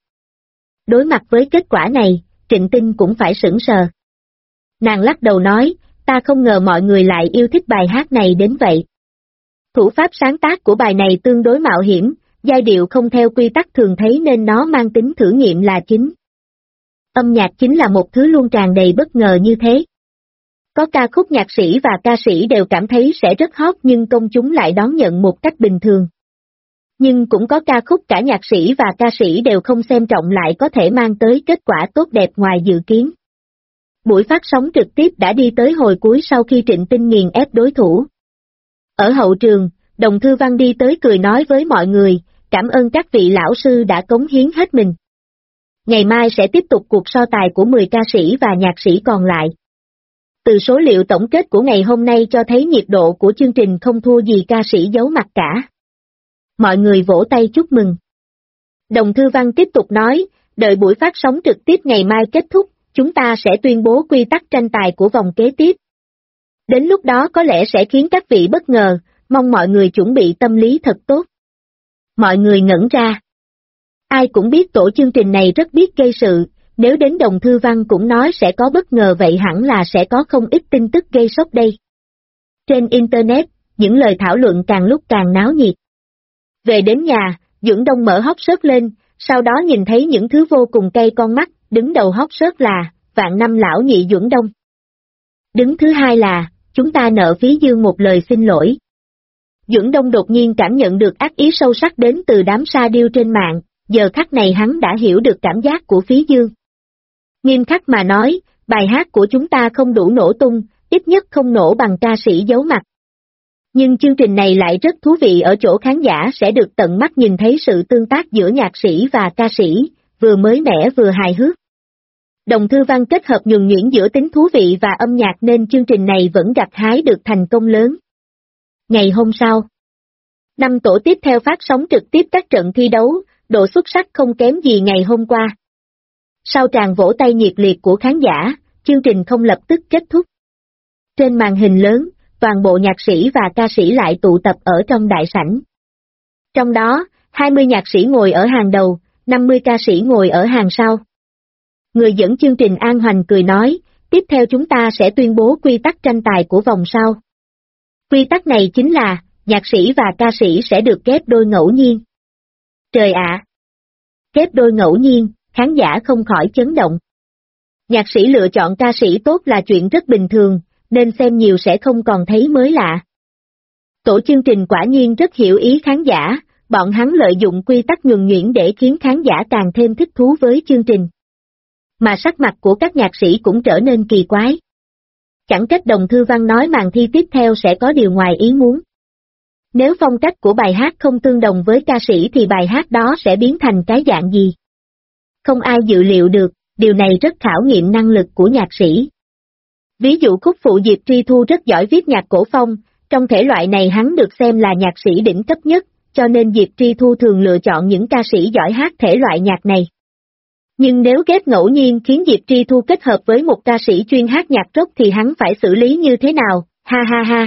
S2: Đối mặt với kết quả này, Trịnh Tinh cũng phải sững sờ. Nàng lắc đầu nói, ta không ngờ mọi người lại yêu thích bài hát này đến vậy. Thủ pháp sáng tác của bài này tương đối mạo hiểm, giai điệu không theo quy tắc thường thấy nên nó mang tính thử nghiệm là chính. Âm nhạc chính là một thứ luôn tràn đầy bất ngờ như thế. Có ca khúc nhạc sĩ và ca sĩ đều cảm thấy sẽ rất hot nhưng công chúng lại đón nhận một cách bình thường. Nhưng cũng có ca khúc cả nhạc sĩ và ca sĩ đều không xem trọng lại có thể mang tới kết quả tốt đẹp ngoài dự kiến. Buổi phát sóng trực tiếp đã đi tới hồi cuối sau khi Trịnh Tinh nghiền ép đối thủ. Ở hậu trường, Đồng Thư Văn đi tới cười nói với mọi người, cảm ơn các vị lão sư đã cống hiến hết mình. Ngày mai sẽ tiếp tục cuộc so tài của 10 ca sĩ và nhạc sĩ còn lại. Từ số liệu tổng kết của ngày hôm nay cho thấy nhiệt độ của chương trình không thua gì ca sĩ giấu mặt cả. Mọi người vỗ tay chúc mừng. Đồng Thư Văn tiếp tục nói, đợi buổi phát sóng trực tiếp ngày mai kết thúc, chúng ta sẽ tuyên bố quy tắc tranh tài của vòng kế tiếp. Đến lúc đó có lẽ sẽ khiến các vị bất ngờ, mong mọi người chuẩn bị tâm lý thật tốt. Mọi người ngẩn ra. Ai cũng biết tổ chương trình này rất biết gây sự, nếu đến Đồng Thư Văn cũng nói sẽ có bất ngờ vậy hẳn là sẽ có không ít tin tức gây sốc đây. Trên Internet, những lời thảo luận càng lúc càng náo nhiệt. Về đến nhà, Duẩn Đông mở hot search lên, sau đó nhìn thấy những thứ vô cùng cay con mắt, đứng đầu hot search là, vạn năm lão nhị Duẩn Đông. Đứng thứ 2 là, chúng ta nợ Phí Dương một lời xin lỗi. Duẩn Đông đột nhiên cảm nhận được ác ý sâu sắc đến từ đám sa điêu trên mạng, giờ khắc này hắn đã hiểu được cảm giác của Phí Dương. Nghiêm khắc mà nói, bài hát của chúng ta không đủ nổ tung, ít nhất không nổ bằng ca sĩ giấu mặt. Nhưng chương trình này lại rất thú vị ở chỗ khán giả sẽ được tận mắt nhìn thấy sự tương tác giữa nhạc sĩ và ca sĩ, vừa mới mẻ vừa hài hước. Đồng Thư Văn kết hợp nhuần nhuyễn giữa tính thú vị và âm nhạc nên chương trình này vẫn gặt hái được thành công lớn. Ngày hôm sau, 5 tổ tiếp theo phát sóng trực tiếp các trận thi đấu, độ xuất sắc không kém gì ngày hôm qua. Sau tràng vỗ tay nhiệt liệt của khán giả, chương trình không lập tức kết thúc. Trên màn hình lớn, toàn bộ nhạc sĩ và ca sĩ lại tụ tập ở trong đại sảnh. Trong đó, 20 nhạc sĩ ngồi ở hàng đầu, 50 ca sĩ ngồi ở hàng sau. Người dẫn chương trình An Hoành cười nói, tiếp theo chúng ta sẽ tuyên bố quy tắc tranh tài của vòng sau. Quy tắc này chính là, nhạc sĩ và ca sĩ sẽ được ghép đôi ngẫu nhiên. Trời ạ! Ghép đôi ngẫu nhiên, khán giả không khỏi chấn động. Nhạc sĩ lựa chọn ca sĩ tốt là chuyện rất bình thường, nên xem nhiều sẽ không còn thấy mới lạ. Tổ chương trình quả nhiên rất hiểu ý khán giả, bọn hắn lợi dụng quy tắc nhuần nhuyễn để khiến khán giả càng thêm thích thú với chương trình. Mà sắc mặt của các nhạc sĩ cũng trở nên kỳ quái. Chẳng trách Đồng Thư Văn nói màn thi tiếp theo sẽ có điều ngoài ý muốn. Nếu phong cách của bài hát không tương đồng với ca sĩ thì bài hát đó sẽ biến thành cái dạng gì? Không ai dự liệu được, điều này rất khảo nghiệm năng lực của nhạc sĩ. Ví dụ khúc phụ Diệp Tri Thu rất giỏi viết nhạc cổ phong, Trong thể loại này hắn được xem là nhạc sĩ đỉnh cấp nhất, cho nên Diệp Tri Thu thường lựa chọn những ca sĩ giỏi hát thể loại nhạc này. Nhưng nếu ghép ngẫu nhiên khiến Diệp Tri Thu kết hợp với một ca sĩ chuyên hát nhạc rock thì hắn phải xử lý như thế nào, ha ha ha.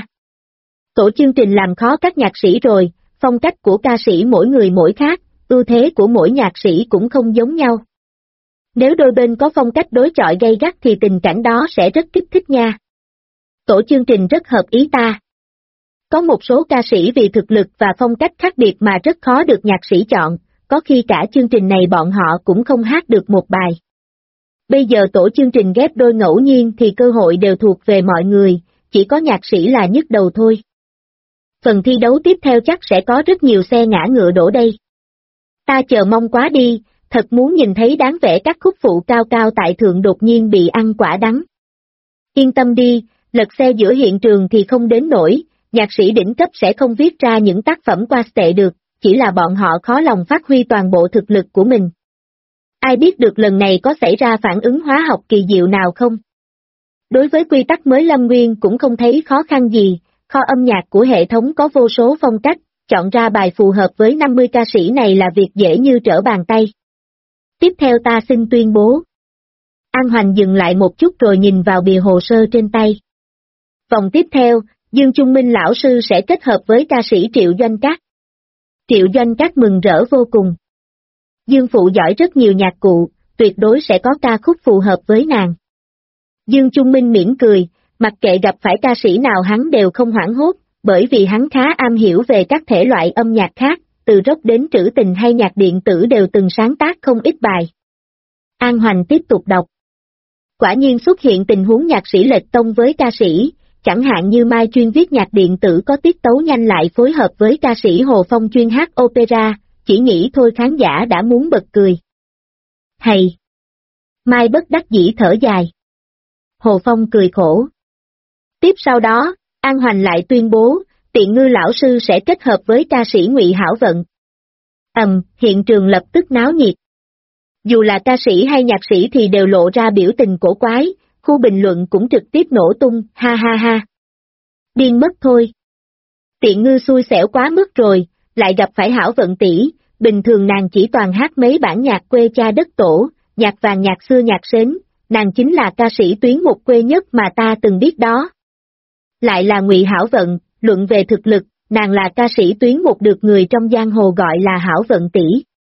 S2: Tổ chương trình làm khó các nhạc sĩ rồi, phong cách của ca sĩ mỗi người mỗi khác, ưu thế của mỗi nhạc sĩ cũng không giống nhau. Nếu đôi bên có phong cách đối chọi gay gắt thì tình cảnh đó sẽ rất kích thích nha. Tổ chương trình rất hợp ý ta. Có một số ca sĩ vì thực lực và phong cách khác biệt mà rất khó được nhạc sĩ chọn, có khi cả chương trình này bọn họ cũng không hát được một bài. Bây giờ tổ chương trình ghép đôi ngẫu nhiên thì cơ hội đều thuộc về mọi người, chỉ có nhạc sĩ là nhức đầu thôi. Phần thi đấu tiếp theo chắc sẽ có rất nhiều xe ngã ngựa đổ đây. Ta chờ mong quá đi, thật muốn nhìn thấy đáng vẻ các khúc phụ cao cao tại thượng đột nhiên bị ăn quả đắng. Yên tâm đi, lật xe giữa hiện trường thì không đến nổi, nhạc sĩ đỉnh cấp sẽ không viết ra những tác phẩm qua tệ được, chỉ là bọn họ khó lòng phát huy toàn bộ thực lực của mình. Ai biết được lần này có xảy ra phản ứng hóa học kỳ diệu nào không? Đối với quy tắc mới Lâm Nguyên cũng không thấy khó khăn gì, kho âm nhạc của hệ thống có vô số phong cách, chọn ra bài phù hợp với 50 ca sĩ này là việc dễ như trở bàn tay. Tiếp theo ta xin tuyên bố. An Hoành dừng lại một chút rồi nhìn vào bìa hồ sơ trên tay. Vòng tiếp theo, Dương Trung Minh lão sư sẽ kết hợp với ca sĩ Triệu Doanh Cát. Triệu Doanh Cát mừng rỡ vô cùng. Dương phụ giỏi rất nhiều nhạc cụ, tuyệt đối sẽ có ca khúc phù hợp với nàng. Dương Trung Minh mỉm cười, mặc kệ gặp phải ca sĩ nào hắn đều không hoảng hốt, bởi vì hắn khá am hiểu về các thể loại âm nhạc khác, từ rock đến trữ tình hay nhạc điện tử đều từng sáng tác không ít bài. An Hoành tiếp tục đọc. Quả nhiên xuất hiện tình huống nhạc sĩ lệch tông với ca sĩ, chẳng hạn như Mai chuyên viết nhạc điện tử có tiết tấu nhanh lại phối hợp với ca sĩ Hồ Phong chuyên hát opera, chỉ nghĩ thôi khán giả đã muốn bật cười. Hay! Mai bất đắc dĩ thở dài. Hồ Phong cười khổ. Tiếp sau đó, An Hoành lại tuyên bố, Tiện Ngư lão sư sẽ kết hợp với ca sĩ Ngụy Hảo Vận. Hiện trường lập tức náo nhiệt. Dù là ca sĩ hay nhạc sĩ thì đều lộ ra biểu tình cổ quái, khu bình luận cũng trực tiếp nổ tung, ha ha ha. Điên mất thôi. Tiện Ngư xui xẻo quá mức rồi, lại gặp phải Hảo Vận tỷ, bình thường nàng chỉ toàn hát mấy bản nhạc quê cha đất tổ, nhạc vàng nhạc xưa nhạc sến, nàng chính là ca sĩ tuyến một quê nhất mà ta từng biết đó. Lại là Ngụy Hảo Vận, luận về thực lực, nàng là ca sĩ tuyến một được người trong giang hồ gọi là Hảo Vận tỷ.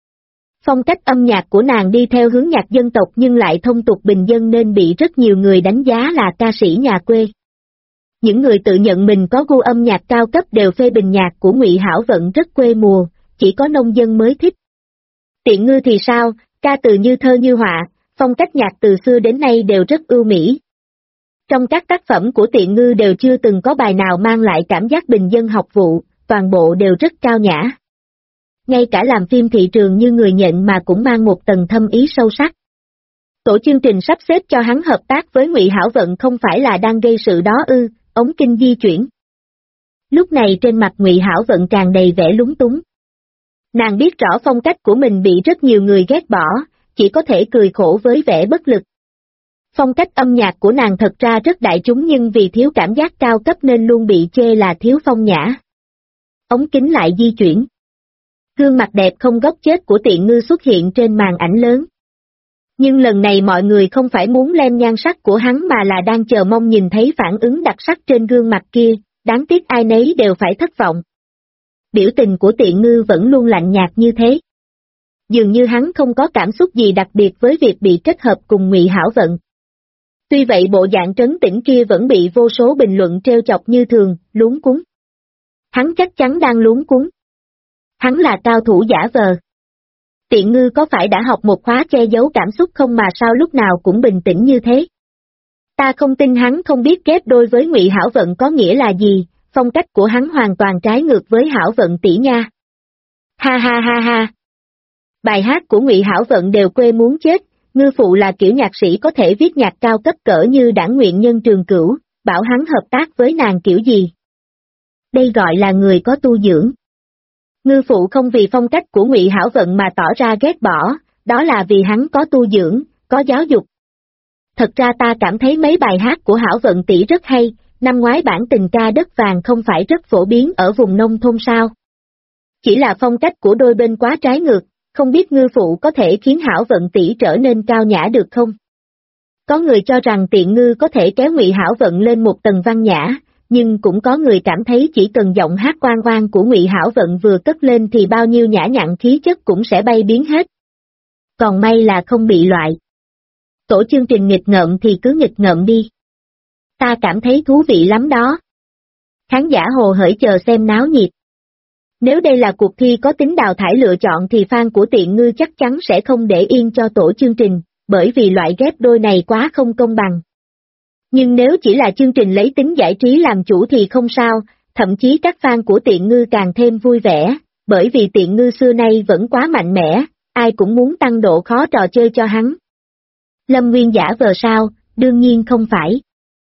S2: Phong cách âm nhạc của nàng đi theo hướng nhạc dân tộc nhưng lại thông tục bình dân nên bị rất nhiều người đánh giá là ca sĩ nhà quê. Những người tự nhận mình có gu âm nhạc cao cấp đều phê bình nhạc của Ngụy Hảo Vận rất quê mùa, chỉ có nông dân mới thích. Tiện Ngư thì sao, ca từ như thơ như họa, phong cách nhạc từ xưa đến nay đều rất ưu mỹ. Trong các tác phẩm của Tiện Ngư đều chưa từng có bài nào mang lại cảm giác bình dân học vụ, toàn bộ đều rất cao nhã. Ngay cả làm phim thị trường như Người Nhện mà cũng mang một tầng thâm ý sâu sắc. Tổ chương trình sắp xếp cho hắn hợp tác với Ngụy Hảo Vận không phải là đang gây sự đó ư, ống kinh di chuyển. Lúc này trên mặt Ngụy Hảo Vận tràn đầy vẻ lúng túng. Nàng biết rõ phong cách của mình bị rất nhiều người ghét bỏ, chỉ có thể cười khổ với vẻ bất lực. Phong cách âm nhạc của nàng thật ra rất đại chúng nhưng vì thiếu cảm giác cao cấp nên luôn bị chê là thiếu phong nhã. Ống kính lại di chuyển. Gương mặt đẹp không góc chết của Tiện Ngư xuất hiện trên màn ảnh lớn. Nhưng lần này mọi người không phải muốn lem nhan sắc của hắn mà là đang chờ mong nhìn thấy phản ứng đặc sắc trên gương mặt kia, đáng tiếc ai nấy đều phải thất vọng. Biểu tình của Tiện Ngư vẫn luôn lạnh nhạt như thế. Dường như hắn không có cảm xúc gì đặc biệt với việc bị kết hợp cùng Ngụy Hảo Vận. Tuy vậy bộ dạng trấn tĩnh kia vẫn bị vô số bình luận trêu chọc như thường, luống cuống. Hắn chắc chắn đang luống cuống. Hắn là cao thủ giả vờ. Tiện Ngư có phải đã học một khóa che giấu cảm xúc không mà sao lúc nào cũng bình tĩnh như thế? Ta không tin hắn không biết ghép đôi với Ngụy Hảo Vận có nghĩa là gì, phong cách của hắn hoàn toàn trái ngược với Hảo Vận tỷ nha. Ha ha ha ha. Bài hát của Ngụy Hảo Vận đều quê muốn chết, Ngư phụ là kiểu nhạc sĩ có thể viết nhạc cao cấp cỡ như Đảng Nguyện Nhân Trường Cửu, bảo hắn hợp tác với nàng kiểu gì? Đây gọi là người có tu dưỡng. Ngư phụ không vì phong cách của Ngụy Hảo Vận mà tỏ ra ghét bỏ, đó là vì hắn có tu dưỡng, có giáo dục. Thật ra ta cảm thấy mấy bài hát của Hảo Vận tỷ rất hay, năm ngoái bản tình ca đất vàng không phải rất phổ biến ở vùng nông thôn sao? Chỉ là phong cách của đôi bên quá trái ngược, không biết ngư phụ có thể khiến Hảo Vận tỷ trở nên cao nhã được không? Có người cho rằng Tiện Ngư có thể kéo Ngụy Hảo Vận lên một tầng văn nhã, nhưng cũng có người cảm thấy chỉ cần giọng hát oang oang của Ngụy Hảo Vận vừa cất lên thì bao nhiêu nhã nhặn khí chất cũng sẽ bay biến hết. Còn may là không bị loại. Tổ chương trình nghịch ngợm thì cứ nghịch ngợm đi. Ta cảm thấy thú vị lắm đó. Khán giả hồ hởi chờ xem náo nhiệt. Nếu đây là cuộc thi có tính đào thải lựa chọn thì fan của Tiện Ngư chắc chắn sẽ không để yên cho tổ chương trình, bởi vì loại ghép đôi này quá không công bằng. Nhưng nếu chỉ là chương trình lấy tính giải trí làm chủ thì không sao, thậm chí các fan của Tiện Ngư càng thêm vui vẻ, bởi vì Tiện Ngư xưa nay vẫn quá mạnh mẽ, ai cũng muốn tăng độ khó trò chơi cho hắn. Lâm Nguyên giả vờ sao, đương nhiên không phải.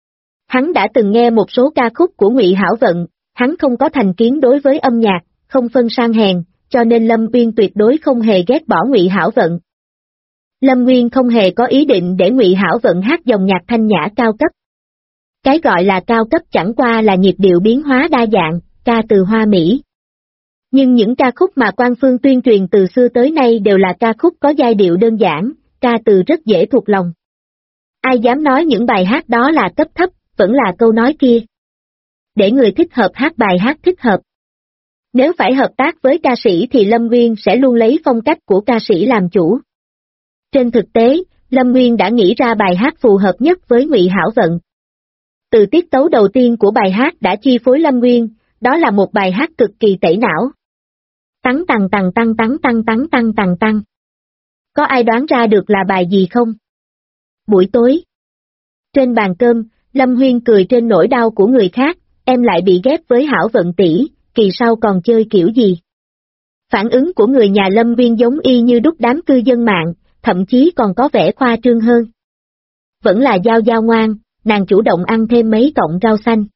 S2: Hắn đã từng nghe một số ca khúc của Ngụy Hảo Vận, hắn không có thành kiến đối với âm nhạc, không phân sang hèn, cho nên Lâm Nguyên tuyệt đối không hề ghét bỏ Ngụy Hảo Vận. Lâm Nguyên không hề có ý định để Ngụy Hảo Vận hát dòng nhạc thanh nhã cao cấp. Cái gọi là cao cấp chẳng qua là nhịp điệu biến hóa đa dạng, ca từ hoa mỹ. Nhưng những ca khúc mà Quan Phương tuyên truyền từ xưa tới nay đều là ca khúc có giai điệu đơn giản, ca từ rất dễ thuộc lòng. Ai dám nói những bài hát đó là cấp thấp, vẫn là câu nói kia. Để người thích hợp hát bài hát thích hợp. Nếu phải hợp tác với ca sĩ thì Lâm Nguyên sẽ luôn lấy phong cách của ca sĩ làm chủ. Trên thực tế, Lâm Nguyên đã nghĩ ra bài hát phù hợp nhất với Ngụy Hảo Vận. Từ tiết tấu đầu tiên của bài hát đã chi phối Lâm Nguyên, đó là một bài hát cực kỳ tẩy não. Tăng tăng tăng tăng tăng tăng tăng tăng tăng tăng. Có ai đoán ra được là bài gì không? Buổi tối. Trên bàn cơm, Lâm Huyên cười trên nỗi đau của người khác, em lại bị ghép với Hảo Vận tỷ, kỳ sau còn chơi kiểu gì? Phản ứng của người nhà Lâm Huyên giống y như đúc đám cư dân mạng, thậm chí còn có vẻ khoa trương hơn. Vẫn là Giao Giao ngoan, nàng chủ động ăn thêm mấy cọng rau xanh.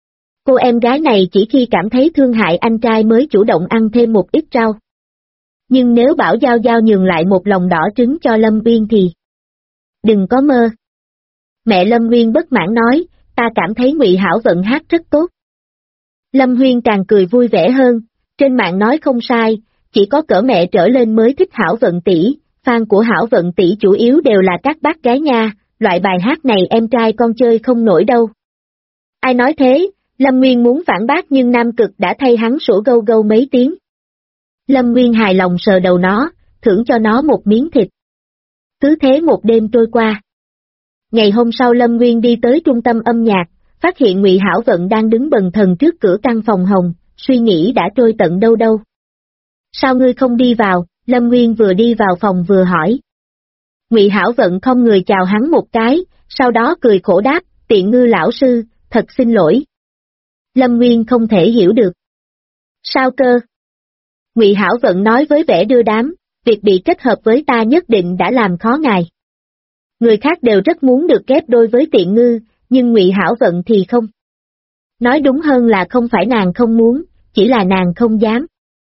S2: Cô em gái này chỉ khi cảm thấy thương hại anh trai mới chủ động ăn thêm một ít rau. Nhưng nếu bảo Giao Giao nhường lại một lòng đỏ trứng cho Lâm Uyên thì... Đừng có mơ. Mẹ Lâm Uyên bất mãn nói, ta cảm thấy Ngụy Hảo Vận hát rất tốt. Lâm Huyên càng cười vui vẻ hơn, trên mạng nói không sai, chỉ có cỡ mẹ trở lên mới thích Hảo Vận tỷ, fan của Hảo Vận tỷ chủ yếu đều là các bác gái nha, loại bài hát này em trai con chơi không nổi đâu. Ai nói thế, Lâm Nguyên muốn phản bác nhưng Nam Cực đã thay hắn sủa gâu gâu mấy tiếng. Lâm Nguyên hài lòng sờ đầu nó, thưởng cho nó một miếng thịt. Cứ thế một đêm trôi qua. Ngày hôm sau Lâm Nguyên đi tới trung tâm âm nhạc, phát hiện Ngụy Hảo Vận đang đứng bần thần trước cửa căn phòng hồng, suy nghĩ đã trôi tận đâu đâu. Sao ngươi không đi vào? Lâm Nguyên vừa đi vào phòng vừa hỏi. Ngụy Hảo Vận không người chào hắn một cái, sau đó cười khổ đáp, Tiện Ngư lão sư, thật xin lỗi. Lâm Nguyên không thể hiểu được. Sao cơ? Ngụy Hảo Vận nói với vẻ đưa đám, việc bị kết hợp với ta nhất định đã làm khó ngài. Người khác đều rất muốn được ghép đôi với Tiện Ngư, nhưng Ngụy Hảo Vận thì không. Nói đúng hơn là không phải nàng không muốn, chỉ là nàng không dám.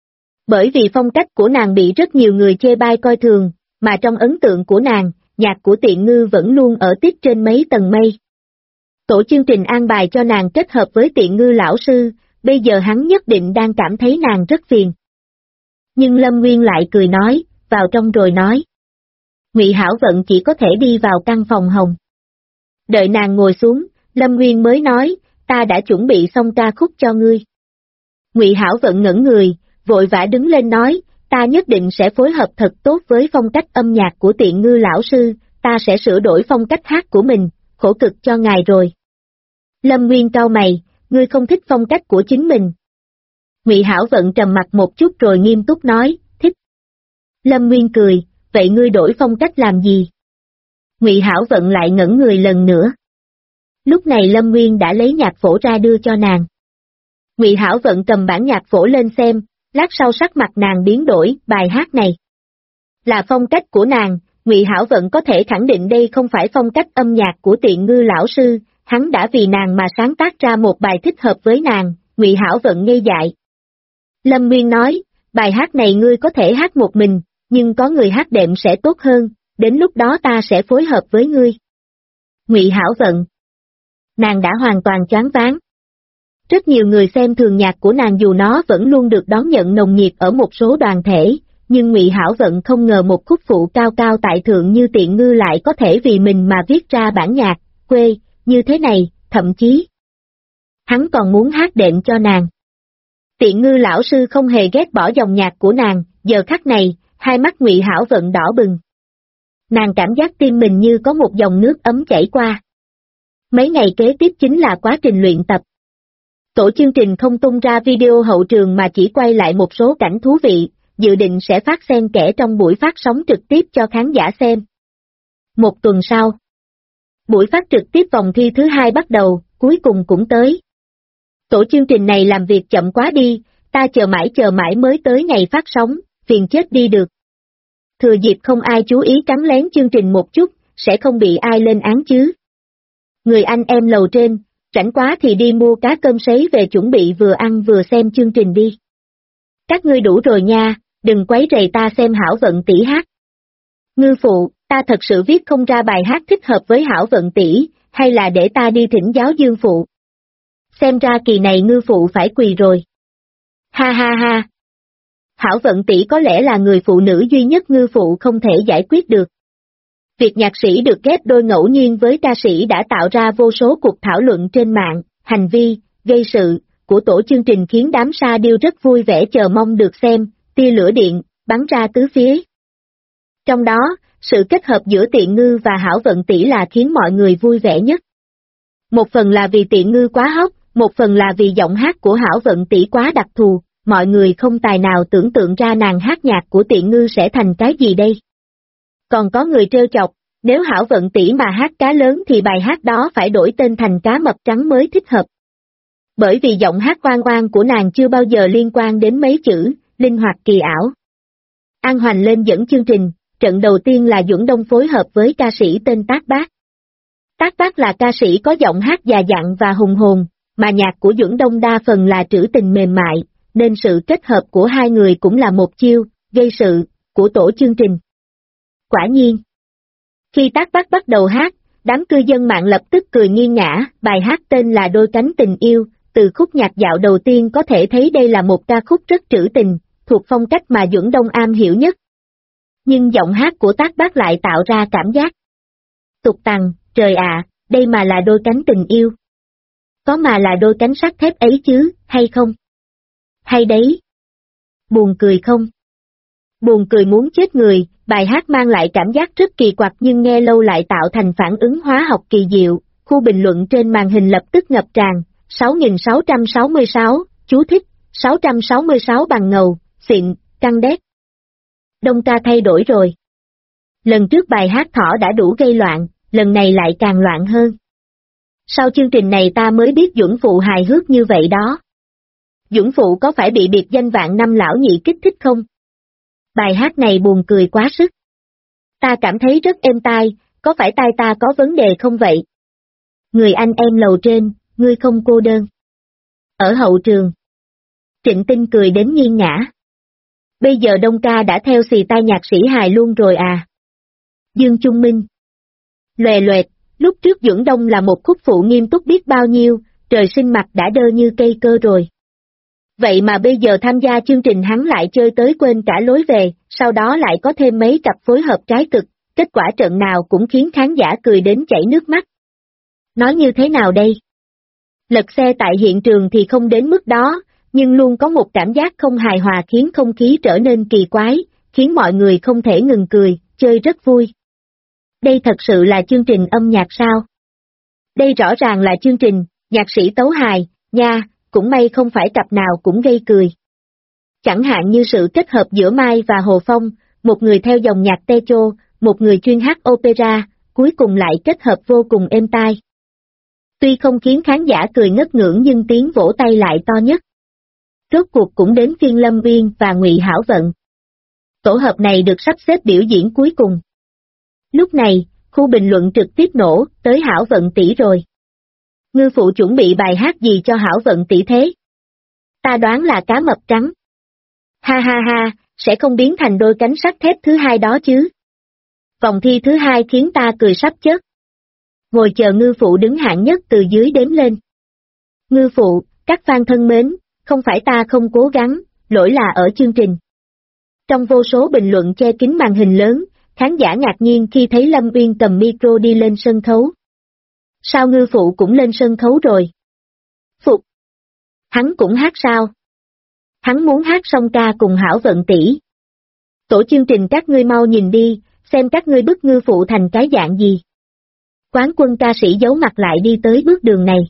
S2: Bởi vì phong cách của nàng bị rất nhiều người chê bai coi thường, mà trong ấn tượng của nàng, nhạc của Tiện Ngư vẫn luôn ở tiếp trên mấy tầng mây. Tổ chương trình an bài cho nàng kết hợp với Tiện Ngư lão sư, bây giờ hắn nhất định đang cảm thấy nàng rất phiền. Nhưng Lâm Nguyên lại cười nói, vào trong rồi nói. Ngụy Hảo Vận chỉ có thể đi vào căn phòng hồng. Đợi nàng ngồi xuống, Lâm Nguyên mới nói, ta đã chuẩn bị xong ca khúc cho ngươi. Ngụy Hảo Vận ngẩn người, vội vã đứng lên nói, ta nhất định sẽ phối hợp thật tốt với phong cách âm nhạc của Tiện Ngư lão sư, ta sẽ sửa đổi phong cách hát của mình, khổ cực cho ngài rồi. Lâm Nguyên cau mày, ngươi không thích phong cách của chính mình. Ngụy Hảo Vận trầm mặt một chút rồi nghiêm túc nói, thích. Lâm Nguyên cười, vậy ngươi đổi phong cách làm gì? Ngụy Hảo Vận lại ngẩn người lần nữa. Lúc này Lâm Nguyên đã lấy nhạc phổ ra đưa cho nàng. Ngụy Hảo Vận cầm bản nhạc phổ lên xem, lát sau sắc mặt nàng biến đổi, bài hát này là phong cách của nàng. Ngụy Hảo Vận có thể khẳng định đây không phải phong cách âm nhạc của Tiện Ngư lão sư, hắn đã vì nàng mà sáng tác ra một bài thích hợp với nàng. Ngụy Hảo Vận ngây dại. Lâm Nguyên nói, bài hát này ngươi có thể hát một mình, nhưng có người hát đệm sẽ tốt hơn, đến lúc đó ta sẽ phối hợp với ngươi. Ngụy Hảo Vận. Nàng đã hoàn toàn choáng váng. Rất nhiều người xem thường nhạc của nàng dù nó vẫn luôn được đón nhận nồng nhiệt ở một số đoàn thể, nhưng Ngụy Hảo Vận không ngờ một khúc phụ cao cao tại thượng như Tiện Ngư lại có thể vì mình mà viết ra bản nhạc, quê, như thế này, thậm chí. Hắn còn muốn hát đệm cho nàng. Tiện Ngư lão sư không hề ghét bỏ dòng nhạc của nàng, giờ khắc này, hai mắt Ngụy Hảo Vận đỏ bừng. Nàng cảm giác tim mình như có một dòng nước ấm chảy qua. Mấy ngày kế tiếp chính là quá trình luyện tập. Tổ chương trình không tung ra video hậu trường mà chỉ quay lại một số cảnh thú vị, dự định sẽ phát xen kẽ trong buổi phát sóng trực tiếp cho khán giả xem. Một tuần sau, buổi phát trực tiếp vòng thi thứ 2 bắt đầu, cuối cùng cũng tới. Tổ chương trình này làm việc chậm quá đi, ta chờ mãi mới tới ngày phát sóng, phiền chết đi được. Thừa dịp không ai chú ý cắn lén chương trình một chút, sẽ không bị ai lên án chứ. Người anh em lầu trên, rảnh quá thì đi mua cá cơm sấy về chuẩn bị vừa ăn vừa xem chương trình đi. Các ngươi đủ rồi nha, đừng quấy rầy ta xem Hảo Vận tỷ hát. Ngư phụ, ta thật sự viết không ra bài hát thích hợp với Hảo Vận tỷ, hay là để ta đi thỉnh giáo Dương phụ. Xem ra kỳ này Ngư phụ phải quỳ rồi. Ha ha ha. Hảo Vận tỷ có lẽ là người phụ nữ duy nhất Ngư phụ không thể giải quyết được. Việc nhạc sĩ được ghép đôi ngẫu nhiên với ca sĩ đã tạo ra vô số cuộc thảo luận trên mạng, hành vi, gây sự, của tổ chương trình khiến đám sa điêu rất vui vẻ chờ mong được xem, tia lửa điện, bắn ra tứ phía. Trong đó, sự kết hợp giữa Tiện Ngư và Hảo Vận tỷ là khiến mọi người vui vẻ nhất. Một phần là vì Tiện Ngư quá hot, một phần là vì giọng hát của Hảo Vận tỷ quá đặc thù, mọi người không tài nào tưởng tượng ra nàng hát nhạc của Tiện Ngư sẽ thành cái gì đây. Còn có người trêu chọc, nếu Hảo Vận tỷ mà hát cá lớn thì bài hát đó phải đổi tên thành cá mập trắng mới thích hợp. Bởi vì giọng hát oan oan của nàng chưa bao giờ liên quan đến mấy chữ, linh hoạt kỳ ảo. An Hoành lên dẫn chương trình, trận đầu tiên là Duẩn Đông phối hợp với ca sĩ tên Tác Bác. Tác Bác là ca sĩ có giọng hát già dặn và hùng hồn, mà nhạc của Duẩn Đông đa phần là trữ tình mềm mại, nên sự kết hợp của hai người cũng là một chiêu, gây sự, của tổ chương trình. Quả nhiên, khi Tác Bác bắt đầu hát, đám cư dân mạng lập tức cười nghiêng ngã, bài hát tên là Đôi Cánh Tình Yêu, từ khúc nhạc dạo đầu tiên có thể thấy đây là một ca khúc rất trữ tình, thuộc phong cách mà Duẩn Đông am hiểu nhất. Nhưng giọng hát của Tác Bác lại tạo ra cảm giác tục tằng, trời ạ, đây mà là đôi cánh tình yêu. Có mà là đôi cánh sắt thép ấy chứ, hay không? Hay đấy. Buồn cười không? Buồn cười muốn chết người, bài hát mang lại cảm giác rất kỳ quặc nhưng nghe lâu lại tạo thành phản ứng hóa học kỳ diệu, khu bình luận trên màn hình lập tức ngập tràn, 6.666, chú thích, 666 bằng ngầu, xịn, căng đét. Đông ca thay đổi rồi. Lần trước bài hát thỏ đã đủ gây loạn, lần này lại càng loạn hơn. Sau chương trình này ta mới biết Duẩn phụ hài hước như vậy đó. Duẩn phụ có phải bị biệt danh vạn năm lão nhị kích thích không? Bài hát này buồn cười quá sức. Ta cảm thấy rất êm tai, có phải tai ta có vấn đề không vậy? Người anh em lầu trên, ngươi không cô đơn. Ở hậu trường, Trịnh Tinh cười đến nghiêng ngã. Bây giờ Đông ca đã theo xì tai nhạc sĩ hài luôn rồi à? Dương Trung Minh. Loè loẹt, lúc trước Duẩn Đông là một khúc phụ nghiêm túc biết bao nhiêu, trời sinh mặt đã đơ như cây cơ rồi. Vậy mà bây giờ tham gia chương trình hắn lại chơi tới quên cả lối về, sau đó lại có thêm mấy cặp phối hợp trái cực, kết quả trận nào cũng khiến khán giả cười đến chảy nước mắt. Nói như thế nào đây? Lật xe tại hiện trường thì không đến mức đó, nhưng luôn có một cảm giác không hài hòa khiến không khí trở nên kỳ quái, khiến mọi người không thể ngừng cười, chơi rất vui. Đây thật sự là chương trình âm nhạc sao? Đây rõ ràng là chương trình, nhạc sĩ tấu hài, nha, cũng may không phải cặp nào cũng gây cười. Chẳng hạn như sự kết hợp giữa Mai và Hồ Phong, một người theo dòng nhạc Techo, một người chuyên hát opera, cuối cùng lại kết hợp vô cùng êm tai. Tuy không khiến khán giả cười ngất ngưỡng nhưng tiếng vỗ tay lại to nhất. Rốt cuộc cũng đến phiên Lâm Uyên và Ngụy Hảo Vận. Tổ hợp này được sắp xếp biểu diễn cuối cùng. Lúc này, khu bình luận trực tiếp nổ, tới Hảo Vận tỷ rồi. Ngư phụ chuẩn bị bài hát gì cho Hảo Vận tỷ thế? Ta đoán là cá mập trắng. Ha ha ha, sẽ không biến thành đôi cánh sắt thép thứ hai đó chứ. Vòng thi thứ hai khiến ta cười sắp chết. Ngồi chờ ngư phụ đứng hạng nhất từ dưới đếm lên. Ngư phụ, các fan thân mến, không phải ta không cố gắng, lỗi là ở chương trình. Trong vô số bình luận che kín màn hình lớn, khán giả ngạc nhiên khi thấy Lâm Uyên cầm micro đi lên sân khấu. Sao ngư phụ cũng lên sân khấu rồi? Phục! Hắn cũng hát sao? Hắn muốn hát song ca cùng Hảo Vận tỷ. Tổ chương trình các ngươi mau nhìn đi, xem các ngươi bức ngư phụ thành cái dạng gì. Quán quân ca sĩ giấu mặt lại đi tới bước đường này.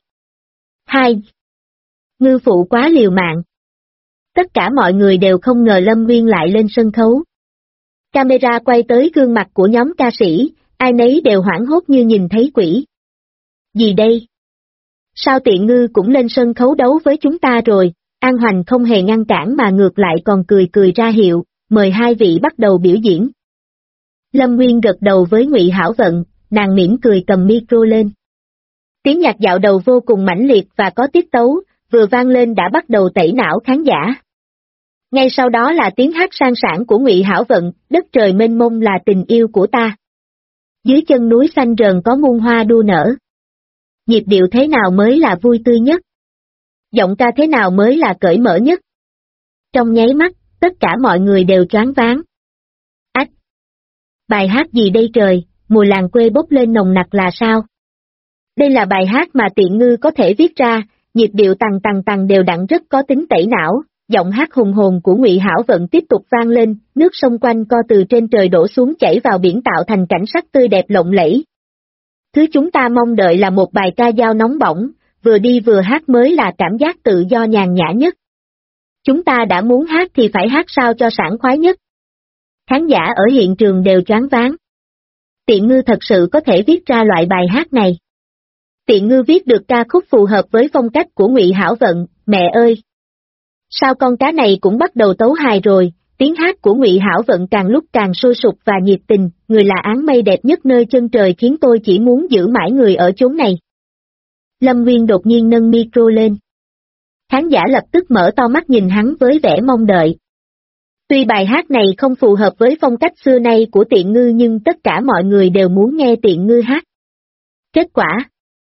S2: 2. Ngư phụ quá liều mạng. Tất cả mọi người đều không ngờ Lâm Nguyên lại lên sân khấu. Camera quay tới gương mặt của nhóm ca sĩ, ai nấy đều hoảng hốt như nhìn thấy quỷ. Gì đây? Sao Tiện Ngư cũng lên sân khấu đấu với chúng ta rồi? An Hoành không hề ngăn cản mà ngược lại còn cười ra hiệu, mời hai vị bắt đầu biểu diễn. Lâm Nguyên gật đầu với Ngụy Hảo Vận, nàng mỉm cười cầm micro lên. Tiếng nhạc dạo đầu vô cùng mãnh liệt và có tiết tấu, vừa vang lên đã bắt đầu tẩy não khán giả. Ngay sau đó là tiếng hát sang sảng của Ngụy Hảo Vận, đất trời mênh mông là tình yêu của ta. Dưới chân núi xanh rờn có muôn hoa đua nở. Nhịp điệu thế nào mới là vui tươi nhất? Giọng ca thế nào mới là cởi mở nhất? Trong nháy mắt, tất cả mọi người đều choáng váng. Ách! Bài hát gì đây trời, mùi làng quê bốc lên nồng nặc là sao? Đây là bài hát mà Tiện Ngư có thể viết ra, nhịp điệu tằng đều đặn rất có tính tẩy não, giọng hát hùng hồn của Ngụy Hảo Vận tiếp tục vang lên, nước sông quanh co từ trên trời đổ xuống chảy vào biển tạo thành cảnh sắc tươi đẹp lộng lẫy. Thứ chúng ta mong đợi là một bài ca dao nóng bỏng, vừa đi vừa hát mới là cảm giác tự do nhàn nhã nhất. Chúng ta đã muốn hát thì phải hát sao cho sảng khoái nhất. Khán giả ở hiện trường đều choáng váng. Tiện Ngư thật sự có thể viết ra loại bài hát này. Tiện Ngư viết được ca khúc phù hợp với phong cách của Ngụy Hảo Vận, mẹ ơi! Sao con cá này cũng bắt đầu tấu hài rồi, tiếng hát của Ngụy Hảo Vận càng lúc càng sôi sục và nhiệt tình, người là áng mây đẹp nhất nơi chân trời khiến tôi chỉ muốn giữ mãi người ở chốn này. Lâm Nguyên đột nhiên nâng micro lên. Khán giả lập tức mở to mắt nhìn hắn với vẻ mong đợi. Tuy bài hát này không phù hợp với phong cách xưa nay của Tiện Ngư nhưng tất cả mọi người đều muốn nghe Tiện Ngư hát. Kết quả.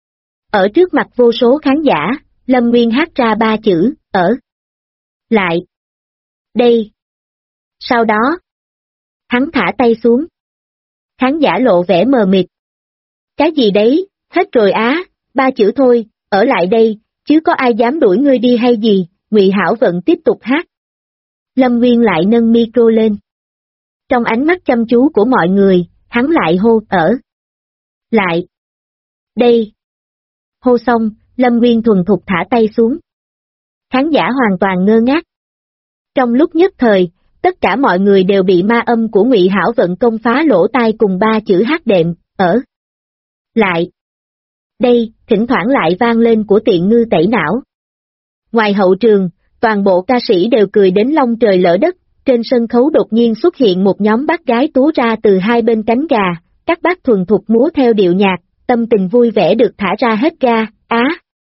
S2: Ở trước mặt vô số khán giả, Lâm Nguyên hát ra 3 chữ, ở. Lại. Đây. Sau đó. Hắn thả tay xuống. Khán giả lộ vẻ mờ mịt. Cái gì đấy, hết rồi á, 3 chữ thôi, ở lại đây, chứ có ai dám đuổi ngươi đi hay gì, Ngụy Hảo Vận tiếp tục hát. Lâm Nguyên lại nâng micro lên. Trong ánh mắt chăm chú của mọi người, hắn lại hô, ở. Lại. Đây. Hô xong, Lâm Nguyên thuần thục thả tay xuống. Khán giả hoàn toàn ngơ ngác. Trong lúc nhất thời, tất cả mọi người đều bị ma âm của Ngụy Hảo Vận công phá lỗ tai cùng 3 chữ hát đệm, ở. Lại. Đây, thỉnh thoảng lại vang lên của Tiện Ngư tẩy não. Ngoài hậu trường, toàn bộ ca sĩ đều cười đến long trời lỡ đất, trên sân khấu đột nhiên xuất hiện một nhóm bác gái túa ra từ hai bên cánh gà, các bác thuần thục múa theo điệu nhạc, tâm tình vui vẻ được thả ra hết ga, á.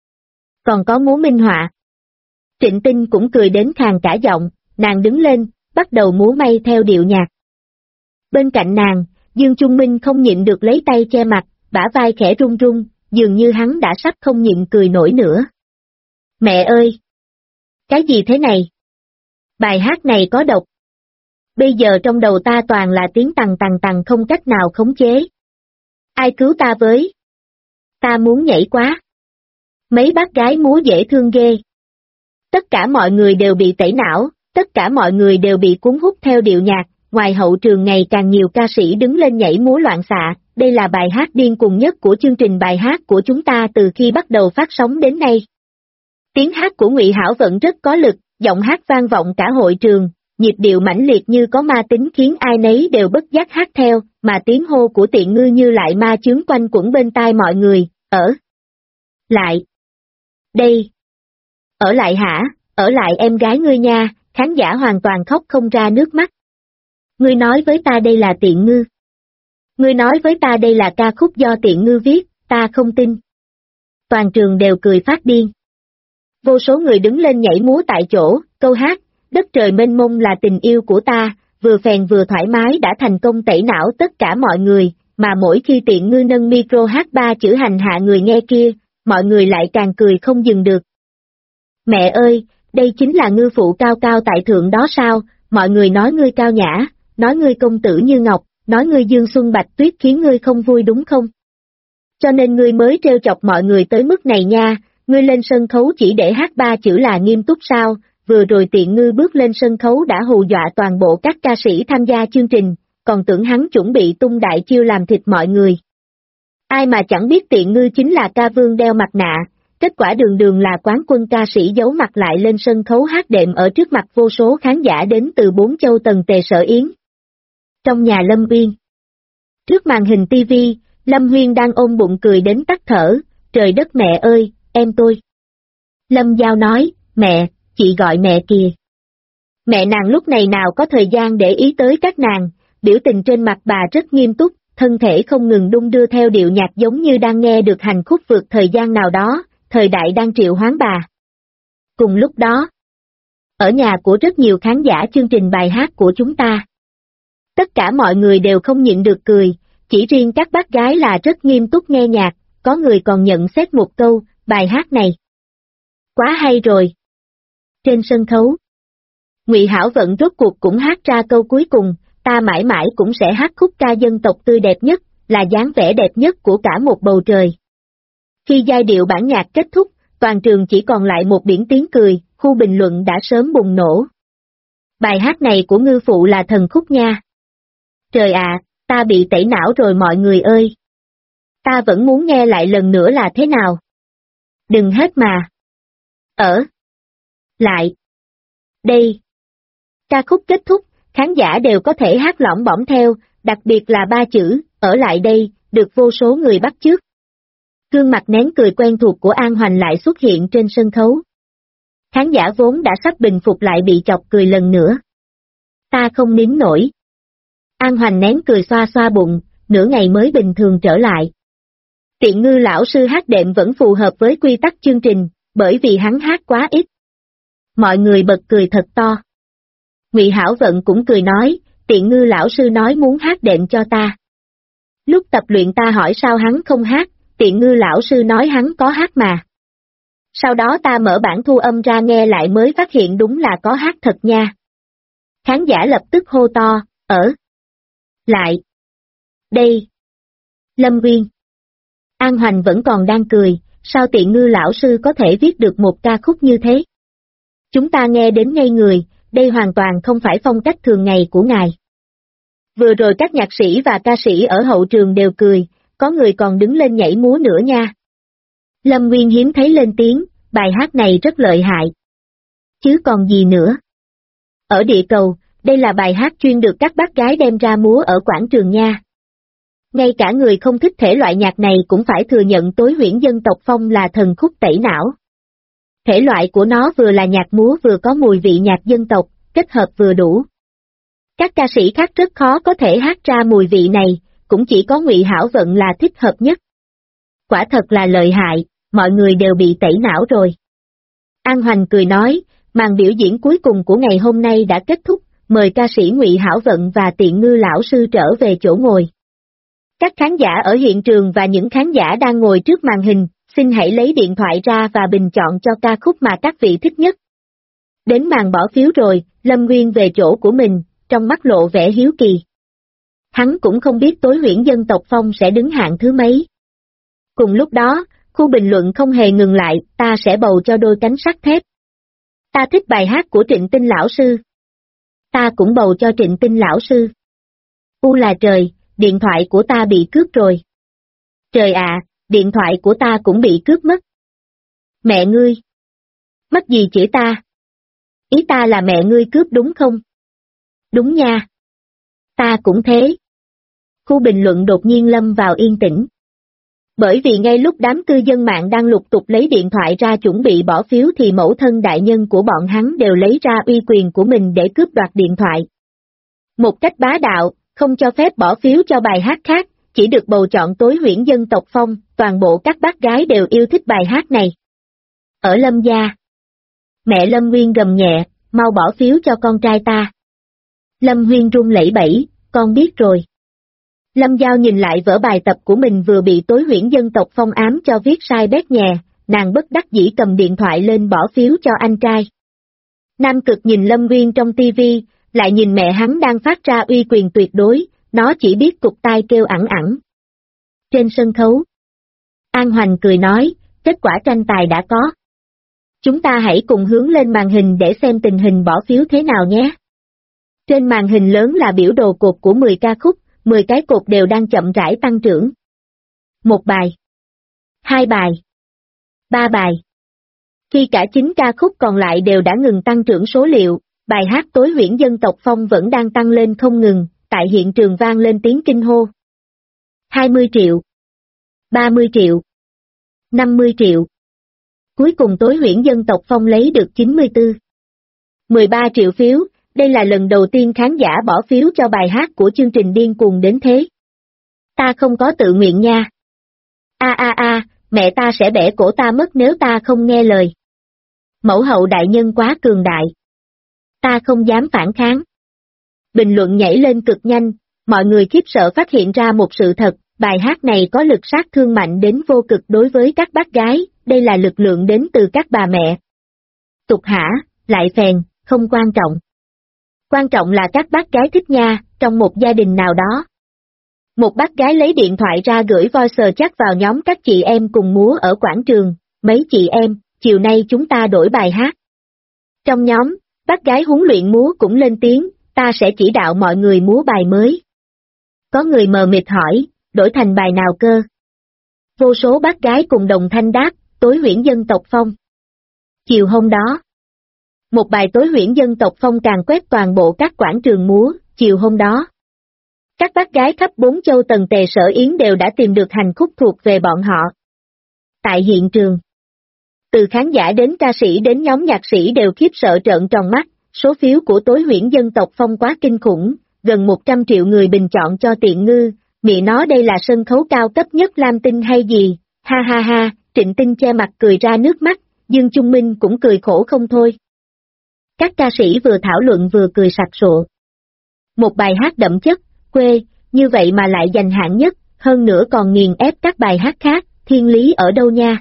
S2: Còn có múa minh họa. Trịnh Tinh cũng cười đến khàn cả giọng, nàng đứng lên, bắt đầu múa may theo điệu nhạc. Bên cạnh nàng, Dương Trung Minh không nhịn được lấy tay che mặt, bả vai khẽ run run, dường như hắn đã sắp không nhịn cười nổi nữa. Mẹ ơi! Cái gì thế này? Bài hát này có độc. Bây giờ trong đầu ta toàn là tiếng tằng không cách nào khống chế. Ai cứu ta với? Ta muốn nhảy quá. Mấy bác gái múa dễ thương ghê. Tất cả mọi người đều bị tẩy não, tất cả mọi người đều bị cuốn hút theo điệu nhạc, ngoài hậu trường ngày càng nhiều ca sĩ đứng lên nhảy múa loạn xạ, đây là bài hát điên cuồng nhất của chương trình bài hát của chúng ta từ khi bắt đầu phát sóng đến nay. Tiếng hát của Ngụy Hảo Vận rất có lực, giọng hát vang vọng cả hội trường, nhịp điệu mãnh liệt như có ma tính khiến ai nấy đều bất giác hát theo, mà tiếng hô của Tiện Ngư như lại ma chướng quanh quẩn bên tai mọi người, ở. Lại. Đây. Ở lại hả, ở lại em gái ngươi nha, khán giả hoàn toàn khóc không ra nước mắt. Ngươi nói với ta đây là Tiện Ngư. Ngươi nói với ta đây là ca khúc do Tiện Ngư viết, ta không tin. Toàn trường đều cười phát điên. Vô số người đứng lên nhảy múa tại chỗ, câu hát, đất trời mênh mông là tình yêu của ta, vừa phèn vừa thoải mái đã thành công tẩy não tất cả mọi người, mà mỗi khi Tiện Ngư nâng micro hát ba chữ hành hạ người nghe kia, mọi người lại càng cười không dừng được. Mẹ ơi, đây chính là ngư phụ cao cao tại thượng đó sao, mọi người nói ngươi cao nhã, nói ngươi công tử như ngọc, nói ngươi dương xuân bạch tuyết khiến ngươi không vui đúng không? Cho nên ngươi mới trêu chọc mọi người tới mức này nha, ngươi lên sân khấu chỉ để hát ba chữ là nghiêm túc sao, vừa rồi Tiện Ngư bước lên sân khấu đã hù dọa toàn bộ các ca sĩ tham gia chương trình, còn tưởng hắn chuẩn bị tung đại chiêu làm thịt mọi người. Ai mà chẳng biết Tiện Ngư chính là ca vương đeo mặt nạ, kết quả đường đường là quán quân ca sĩ giấu mặt lại lên sân khấu hát đệm ở trước mặt vô số khán giả đến từ 4 châu Tần Tề Sở Yến. Trong nhà Lâm Uyên. Trước màn hình TV, Lâm Huyên đang ôm bụng cười đến tắt thở, trời đất mẹ ơi, em tôi. Lâm Giao nói, mẹ, chị gọi mẹ kìa. Mẹ nàng lúc này nào có thời gian để ý tới các nàng, biểu tình trên mặt bà rất nghiêm túc, thân thể không ngừng đung đưa theo điệu nhạc giống như đang nghe được hành khúc vượt thời gian nào đó, thời đại đang triệu hoán bà. Cùng lúc đó, ở nhà của rất nhiều khán giả chương trình bài hát của chúng ta. Tất cả mọi người đều không nhịn được cười, chỉ riêng các bác gái là rất nghiêm túc nghe nhạc, có người còn nhận xét một câu, bài hát này. Quá hay rồi. Trên sân khấu, Ngụy Hảo Vận rốt cuộc cũng hát ra câu cuối cùng, ta mãi mãi cũng sẽ hát khúc ca dân tộc tươi đẹp nhất, là dáng vẻ đẹp nhất của cả một bầu trời. Khi giai điệu bản nhạc kết thúc, toàn trường chỉ còn lại một biển tiếng cười, khu bình luận đã sớm bùng nổ. Bài hát này của ngư phụ là thần khúc nha. Trời ạ, ta bị tẩy não rồi mọi người ơi. Ta vẫn muốn nghe lại lần nữa là thế nào. Đừng hết mà. Lại. Đây. Ca khúc kết thúc, khán giả đều có thể hát lỏng bỏng theo, đặc biệt là 3 chữ, ở lại đây, được vô số người bắt chước. Gương mặt nén cười quen thuộc của An Hoành lại xuất hiện trên sân khấu. Khán giả vốn đã sắp bình phục lại bị chọc cười lần nữa. Ta không nín nổi. An Hoành nén cười xoa xoa bụng, nửa ngày mới bình thường trở lại. Tiện Ngư lão sư hát đệm vẫn phù hợp với quy tắc chương trình, bởi vì hắn hát quá ít. Mọi người bật cười thật to. Ngụy Hảo Vận cũng cười nói, Tiện Ngư lão sư nói muốn hát đệm cho ta. Lúc tập luyện ta hỏi sao hắn không hát, Tiện Ngư lão sư nói hắn có hát mà. Sau đó ta mở bản thu âm ra nghe lại mới phát hiện đúng là có hát thật nha. Khán giả lập tức hô to, lại. Đây. Lâm Uyên. An Hoành vẫn còn đang cười, sao Tiện Ngư lão sư có thể viết được một ca khúc như thế? Chúng ta nghe đến ngây người, đây hoàn toàn không phải phong cách thường ngày của ngài. Vừa rồi các nhạc sĩ và ca sĩ ở hậu trường đều cười, có người còn đứng lên nhảy múa nữa nha. Lâm Nguyên hiếm thấy lên tiếng, bài hát này rất lợi hại. Chứ còn gì nữa. Ở địa cầu, đây là bài hát chuyên được các bác gái đem ra múa ở quảng trường nha. Ngay cả người không thích thể loại nhạc này cũng phải thừa nhận Tối Huyễn Dân Tộc Phong là thần khúc tẩy não. Thể loại của nó vừa là nhạc múa vừa có mùi vị nhạc dân tộc, kết hợp vừa đủ. Các ca sĩ khác rất khó có thể hát ra mùi vị này, cũng chỉ có Ngụy Hảo Vận là thích hợp nhất. Quả thật là lợi hại, mọi người đều bị tẩy não rồi. An Hoành cười nói, màn biểu diễn cuối cùng của ngày hôm nay đã kết thúc, mời ca sĩ Ngụy Hảo Vận và Tiện Ngư lão sư trở về chỗ ngồi. Các khán giả ở hiện trường và những khán giả đang ngồi trước màn hình, xin hãy lấy điện thoại ra và bình chọn cho ca khúc mà các vị thích nhất. Đến màn bỏ phiếu rồi, Lâm Nguyên về chỗ của mình, trong mắt lộ vẻ hiếu kỳ. Hắn cũng không biết Tối Huyễn Dân Tộc Phong sẽ đứng hạng thứ mấy. Cùng lúc đó, khu bình luận không hề ngừng lại, ta sẽ bầu cho đôi cánh sắt thép. Ta thích bài hát của Trịnh Tinh lão sư. Ta cũng bầu cho Trịnh Tinh lão sư. U là trời, điện thoại của ta bị cướp rồi. Trời ạ, điện thoại của ta cũng bị cướp mất. Mẹ ngươi. Mất gì chỉ ta? Ý ta là mẹ ngươi cướp đúng không? Đúng nha. Ta cũng thế. Khu bình luận đột nhiên lâm vào yên tĩnh. Bởi vì ngay lúc đám cư dân mạng đang lục tục lấy điện thoại ra chuẩn bị bỏ phiếu thì mẫu thân đại nhân của bọn hắn đều lấy ra uy quyền của mình để cướp đoạt điện thoại. Một cách bá đạo, không cho phép bỏ phiếu cho bài hát khác, chỉ được bầu chọn Tối Huyễn Dân Tộc Phong, toàn bộ các bác gái đều yêu thích bài hát này. Ở Lâm gia, mẹ Lâm Nguyên gầm nhẹ, mau bỏ phiếu cho con trai ta. Lâm Huyên run lẩy bẩy, con biết rồi. Lâm Giao nhìn lại vở bài tập của mình vừa bị Tối Huyễn Dân Tộc Phong ám cho viết sai bét nhè, nàng bất đắc dĩ cầm điện thoại lên bỏ phiếu cho anh trai. Nam Cực nhìn Lâm Nguyên trong tivi, lại nhìn mẹ hắn đang phát ra uy quyền tuyệt đối, nó chỉ biết cụp tai kêu ẳng ẳng. Trên sân khấu, An Hoành cười nói, kết quả tranh tài đã có. Chúng ta hãy cùng hướng lên màn hình để xem tình hình bỏ phiếu thế nào nhé. Trên màn hình lớn là biểu đồ cột của 10 ca khúc, 10 cái cột đều đang chậm rãi tăng trưởng. 1 bài, 2 bài, 3 bài. Khi cả 9 ca khúc còn lại đều đã ngừng tăng trưởng số liệu, bài hát Tối Huyễn Dân Tộc Phong vẫn đang tăng lên không ngừng, tại hiện trường vang lên tiếng kinh hô. 20 triệu, 30 triệu, 50 triệu. Cuối cùng Tối Huyễn Dân Tộc Phong lấy được 94, 13 triệu phiếu, đây là lần đầu tiên khán giả bỏ phiếu cho bài hát của chương trình điên cuồng đến thế. Ta không có tự nguyện nha. Mẹ ta sẽ bẻ cổ ta mất nếu ta không nghe lời. Mẫu hậu đại nhân quá cường đại. Ta không dám phản kháng. Bình luận nhảy lên cực nhanh, mọi người khiếp sợ phát hiện ra một sự thật, bài hát này có lực sát thương mạnh đến vô cực đối với các bác gái, đây là lực lượng đến từ các bà mẹ. Tục hả, lại phèn, không quan trọng. Quan trọng là các bác gái thích nha, trong một gia đình nào đó. Một bác gái lấy điện thoại ra gửi voice chat vào nhóm các chị em cùng múa ở quảng trường, mấy chị em, chiều nay chúng ta đổi bài hát. Trong nhóm, bác gái huấn luyện múa cũng lên tiếng, ta sẽ chỉ đạo mọi người múa bài mới. Có người mờ mịt hỏi, đổi thành bài nào cơ? Vô số bác gái cùng đồng thanh đáp, Tối Huyễn Dân Tộc Phong. Chiều hôm đó, một bài Tối Huyễn Dân Tộc Phong càng quét toàn bộ các quảng trường múa, chiều hôm đó. Các bác gái khắp 4 châu Tần Tề Sở Yến đều đã tìm được hành khúc thuộc về bọn họ. Tại hiện trường, từ khán giả đến ca sĩ đến nhóm nhạc sĩ đều khiếp sợ trợn tròn mắt, số phiếu của Tối Huyễn Dân Tộc Phong quá kinh khủng, gần 100 triệu người bình chọn cho Tiện Ngư, mẹ nó đây là sân khấu cao cấp nhất Lam Tinh hay gì, ha ha ha, Trịnh Tinh che mặt cười ra nước mắt, Dương Trung Minh cũng cười khổ không thôi. Các ca sĩ vừa thảo luận vừa cười sặc sụa. Một bài hát đậm chất, quê, như vậy mà lại giành hạng nhất, hơn nữa còn nghiền ép các bài hát khác, thiên lý ở đâu nha.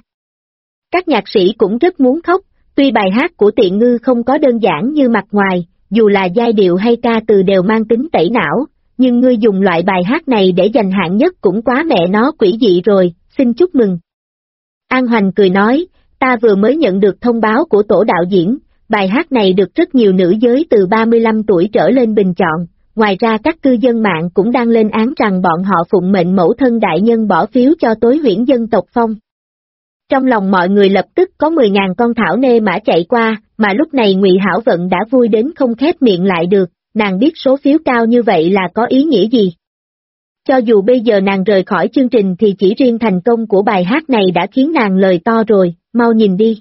S2: Các nhạc sĩ cũng rất muốn khóc, tuy bài hát của Tiện Ngư không có đơn giản như mặt ngoài, dù là giai điệu hay ca từ đều mang tính tẩy não, nhưng ngươi dùng loại bài hát này để giành hạng nhất cũng quá mẹ nó quỷ dị rồi, xin chúc mừng. An Hoành cười nói, ta vừa mới nhận được thông báo của tổ đạo diễn, bài hát này được rất nhiều nữ giới từ 35 tuổi trở lên bình chọn, ngoài ra các cư dân mạng cũng đang lên án rằng bọn họ phụng mệnh mẫu thân đại nhân bỏ phiếu cho Tối Huyễn Dân Tộc Phong. Trong lòng mọi người lập tức có 10.000 con thảo nê mã chạy qua, mà lúc này Ngụy Hảo Vận đã vui đến không khép miệng lại được, nàng biết số phiếu cao như vậy là có ý nghĩa gì. Cho dù bây giờ nàng rời khỏi chương trình thì chỉ riêng thành công của bài hát này đã khiến nàng lời to rồi, mau nhìn đi.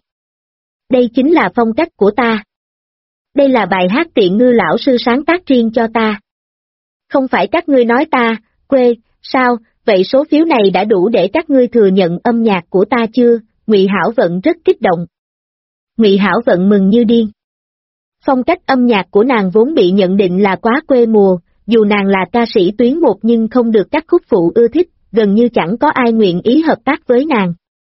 S2: Đây chính là phong cách của ta. Đây là bài hát Tiện Ngư lão sư sáng tác riêng cho ta. Không phải các ngươi nói ta, quê, sao, vậy số phiếu này đã đủ để các ngươi thừa nhận âm nhạc của ta chưa? Ngụy Hảo Vận rất kích động. Ngụy Hảo Vận mừng như điên. Phong cách âm nhạc của nàng vốn bị nhận định là quá quê mùa, dù nàng là ca sĩ tuyến một nhưng không được các khúc phụ ưa thích, gần như chẳng có ai nguyện ý hợp tác với nàng.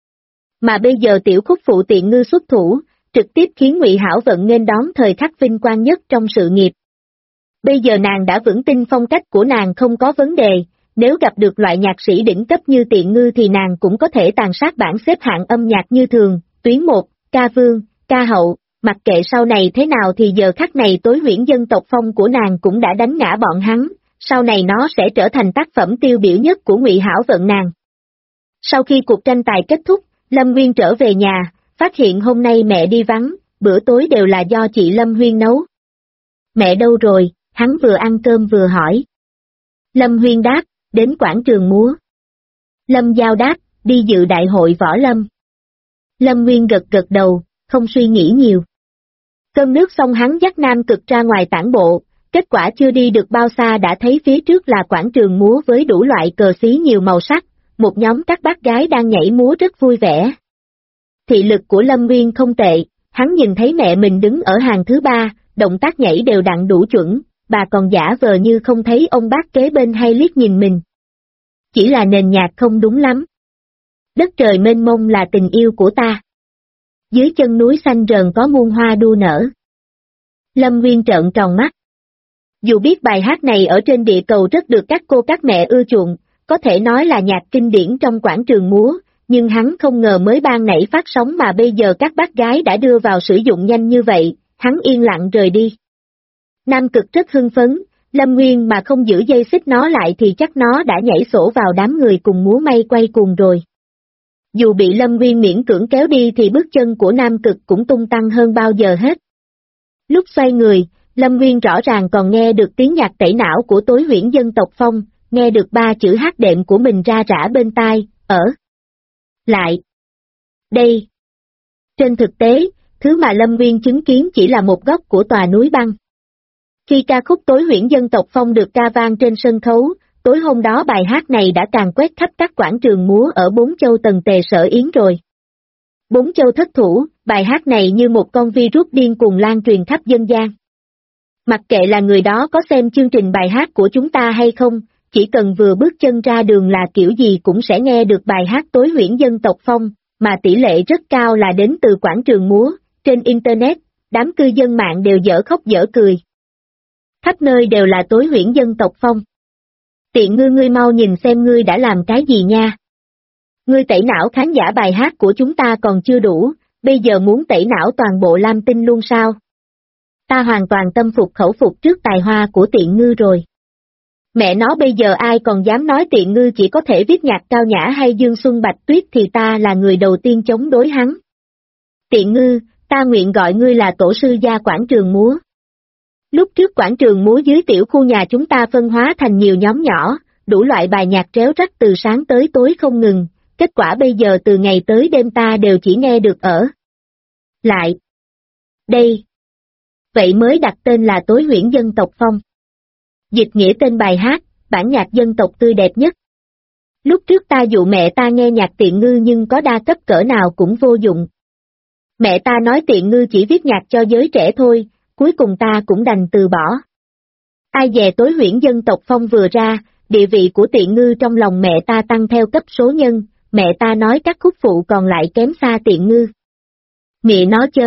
S2: Mà bây giờ tiểu khúc phụ Tiện Ngư xuất thủ, trực tiếp khiến Ngụy Hảo Vận nghênh đón thời khắc vinh quang nhất trong sự nghiệp. Bây giờ nàng đã vững tin phong cách của nàng không có vấn đề, nếu gặp được loại nhạc sĩ đỉnh cấp như Tiện Ngư thì nàng cũng có thể tàn sát bảng xếp hạng âm nhạc như thường, tuyến 1, ca vương, ca hậu, mặc kệ sau này thế nào thì giờ khắc này Tối Huyễn Dân Tộc Phong của nàng cũng đã đánh ngã bọn hắn, sau này nó sẽ trở thành tác phẩm tiêu biểu nhất của Ngụy Hảo Vận nàng. Sau khi cuộc tranh tài kết thúc, Lâm Nguyên trở về nhà, phát hiện hôm nay mẹ đi vắng, bữa tối đều là do chị Lâm Huyên nấu. Mẹ đâu rồi? Hắn vừa ăn cơm vừa hỏi. Lâm Huyên đáp, đến quảng trường múa. Lâm Giao đáp, đi dự đại hội võ lâm. Lâm Nguyên gật gật đầu, không suy nghĩ nhiều. Cơm nước xong hắn dắt Nam Cực ra ngoài tản bộ, kết quả chưa đi được bao xa đã thấy phía trước là quảng trường múa với đủ loại cờ xí nhiều màu sắc, một nhóm các bác gái đang nhảy múa rất vui vẻ. Thị lực của Lâm Nguyên không tệ, hắn nhìn thấy mẹ mình đứng ở hàng thứ 3, động tác nhảy đều đặn đủ chuẩn, bà còn giả vờ như không thấy ông bác kế bên hay liếc nhìn mình. chỉ là nền nhạc không đúng lắm. Đất trời mênh mông là tình yêu của ta. Dưới chân núi xanh rờn có muôn hoa đua nở. Lâm Nguyên trợn tròn mắt. Dù biết bài hát này ở trên địa cầu rất được các cô các mẹ ưa chuộng, có thể nói là nhạc kinh điển trong quảng trường múa, nhưng hắn không ngờ mới ban nãy phát sóng mà bây giờ các bác gái đã đưa vào sử dụng nhanh như vậy, hắn yên lặng rời đi. Nam Cực rất hưng phấn, Lâm Nguyên mà không giữ dây xích nó lại thì chắc nó đã nhảy sổ vào đám người cùng múa may quay cuồng rồi. Dù bị Lâm Nguyên miễn cưỡng kéo đi thì bước chân của Nam Cực cũng tung tăng hơn bao giờ hết. Lúc xoay người, Lâm Nguyên rõ ràng còn nghe được tiếng nhạc tẩy não của Tối Huyễn Dân Tộc Phong, nghe được 3 chữ hát đệm của mình ra rã bên tai, lại. Đây. Trên thực tế, thứ mà Lâm Nguyên chứng kiến chỉ là một góc của tòa núi băng. Khi ca khúc Tối Huyễn Dân Tộc Phong được ca vang trên sân khấu, tối hôm đó bài hát này đã càn quét khắp các quảng trường múa ở 4 châu Tần Tề Sở Yến rồi. 4 châu thất thủ, bài hát này như một con virus điên cuồng lan truyền khắp dân gian. Mặc kệ là người đó có xem chương trình bài hát của chúng ta hay không, chỉ cần vừa bước chân ra đường là kiểu gì cũng sẽ nghe được bài hát Tối Huyễn Dân Tộc Phong, mà tỷ lệ rất cao là đến từ quảng trường múa, trên Internet, đám cư dân mạng đều dở khóc dở cười. Khắp nơi đều là Tối Huyễn Dân Tộc Phong. Tiện ngư, ngươi mau nhìn xem ngươi đã làm cái gì nha. Ngươi tẩy não khán giả bài hát của chúng ta còn chưa đủ, bây giờ muốn tẩy não toàn bộ Lam Tinh luôn sao? Ta hoàn toàn tâm phục khẩu phục trước tài hoa của Tiện ngư rồi. Mẹ nó, bây giờ ai còn dám nói Tiện ngư chỉ có thể viết nhạc Cao Nhã hay Dương Xuân Bạch Tuyết thì ta là người đầu tiên chống đối hắn. Tiện ngư, ta nguyện gọi ngươi là tổ sư gia quảng trường múa. Lúc trước quảng trường múa dưới tiểu khu nhà chúng ta phân hóa thành nhiều nhóm nhỏ, đủ loại bài nhạc réo rắt từ sáng tới tối không ngừng, kết quả bây giờ từ ngày tới đêm ta đều chỉ nghe được lại. Đây. Vậy mới đặt tên là Tối Huyễn Dân Tộc Phong. Dịch nghĩa tên bài hát, bản nhạc dân tộc tươi đẹp nhất. Lúc trước ta dụ mẹ ta nghe nhạc Tiện ngư nhưng có đa cấp cỡ nào cũng vô dụng. Mẹ ta nói Tiện ngư chỉ viết nhạc cho giới trẻ thôi, cuối cùng ta cũng đành từ bỏ. Ai dè Tối Huyễn Dân Tộc Phong vừa ra, địa vị của Tiện ngư trong lòng mẹ ta tăng theo cấp số nhân, mẹ ta nói các khúc phụ còn lại kém xa Tiện ngư. Mẹ nó chớ.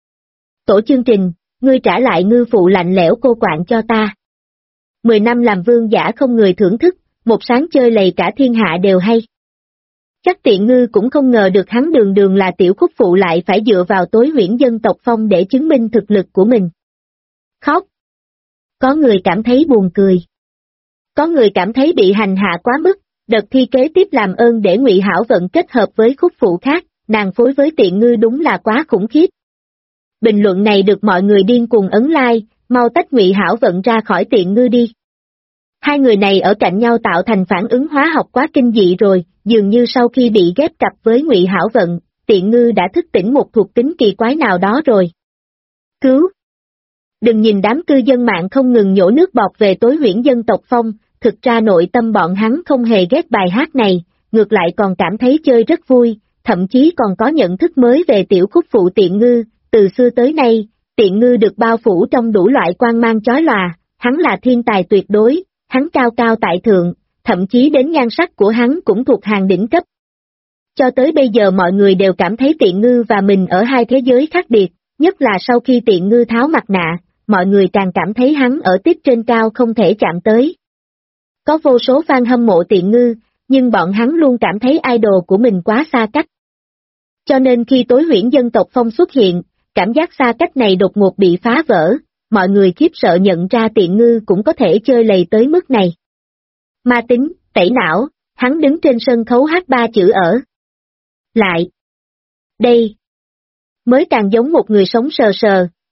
S2: Tổ chương trình, ngươi trả lại ngư phụ lạnh lẽo cô quạng cho ta. 10 năm làm vương giả không người thưởng thức, một sáng chơi lầy cả thiên hạ đều hay. Chắc Tiện ngư cũng không ngờ được hắn đường đường là tiểu khúc phụ lại phải dựa vào Tối Huyễn Dân Tộc Phong để chứng minh thực lực của mình. Khóc. Có người cảm thấy buồn cười. Có người cảm thấy bị hành hạ quá mức, đợt thi kế tiếp làm ơn để Ngụy Hảo Vận kết hợp với khúc phụ khác, nàng phối với Tiện ngư đúng là quá khủng khiếp. Bình luận này được mọi người điên cuồng ấn like, mau tách Ngụy Hảo Vận ra khỏi Tiện ngư đi. Hai người này ở cạnh nhau tạo thành phản ứng hóa học quá kinh dị rồi, dường như sau khi bị ghép cặp với Ngụy Hảo Vận, Tiện ngư đã thức tỉnh một thuộc tính kỳ quái nào đó rồi. Cứu! Đừng nhìn đám cư dân mạng không ngừng nhổ nước bọt về Tối Huyễn Dân Tộc Phong, thực ra nội tâm bọn hắn không hề ghét bài hát này, ngược lại còn cảm thấy chơi rất vui, thậm chí còn có nhận thức mới về tiểu khúc phụ Tiện ngư. Từ xưa tới nay, Tiện ngư được bao phủ trong đủ loại quang mang chói lòa, hắn là thiên tài tuyệt đối, hắn cao cao tại thượng, thậm chí đến nhan sắc của hắn cũng thuộc hàng đỉnh cấp. Cho tới bây giờ mọi người đều cảm thấy Tiện ngư và mình ở hai thế giới khác biệt, nhất là sau khi Tiện ngư tháo mặt nạ, mọi người càng cảm thấy hắn ở tiếp trên cao không thể chạm tới. Có vô số fan hâm mộ Tiện ngư, nhưng bọn hắn luôn cảm thấy idol của mình quá xa cách. Cho nên khi Tối Huyễn Dân Tộc Phong xuất hiện, cảm giác xa cách này đột ngột bị phá vỡ, mọi người khiếp sợ nhận ra Tiện ngư cũng có thể chơi lầy tới mức này. Ma tính, tẩy não, hắn đứng trên sân khấu hát 3 chữ lại. Đây. Mới càng giống một người sống sờ sờ,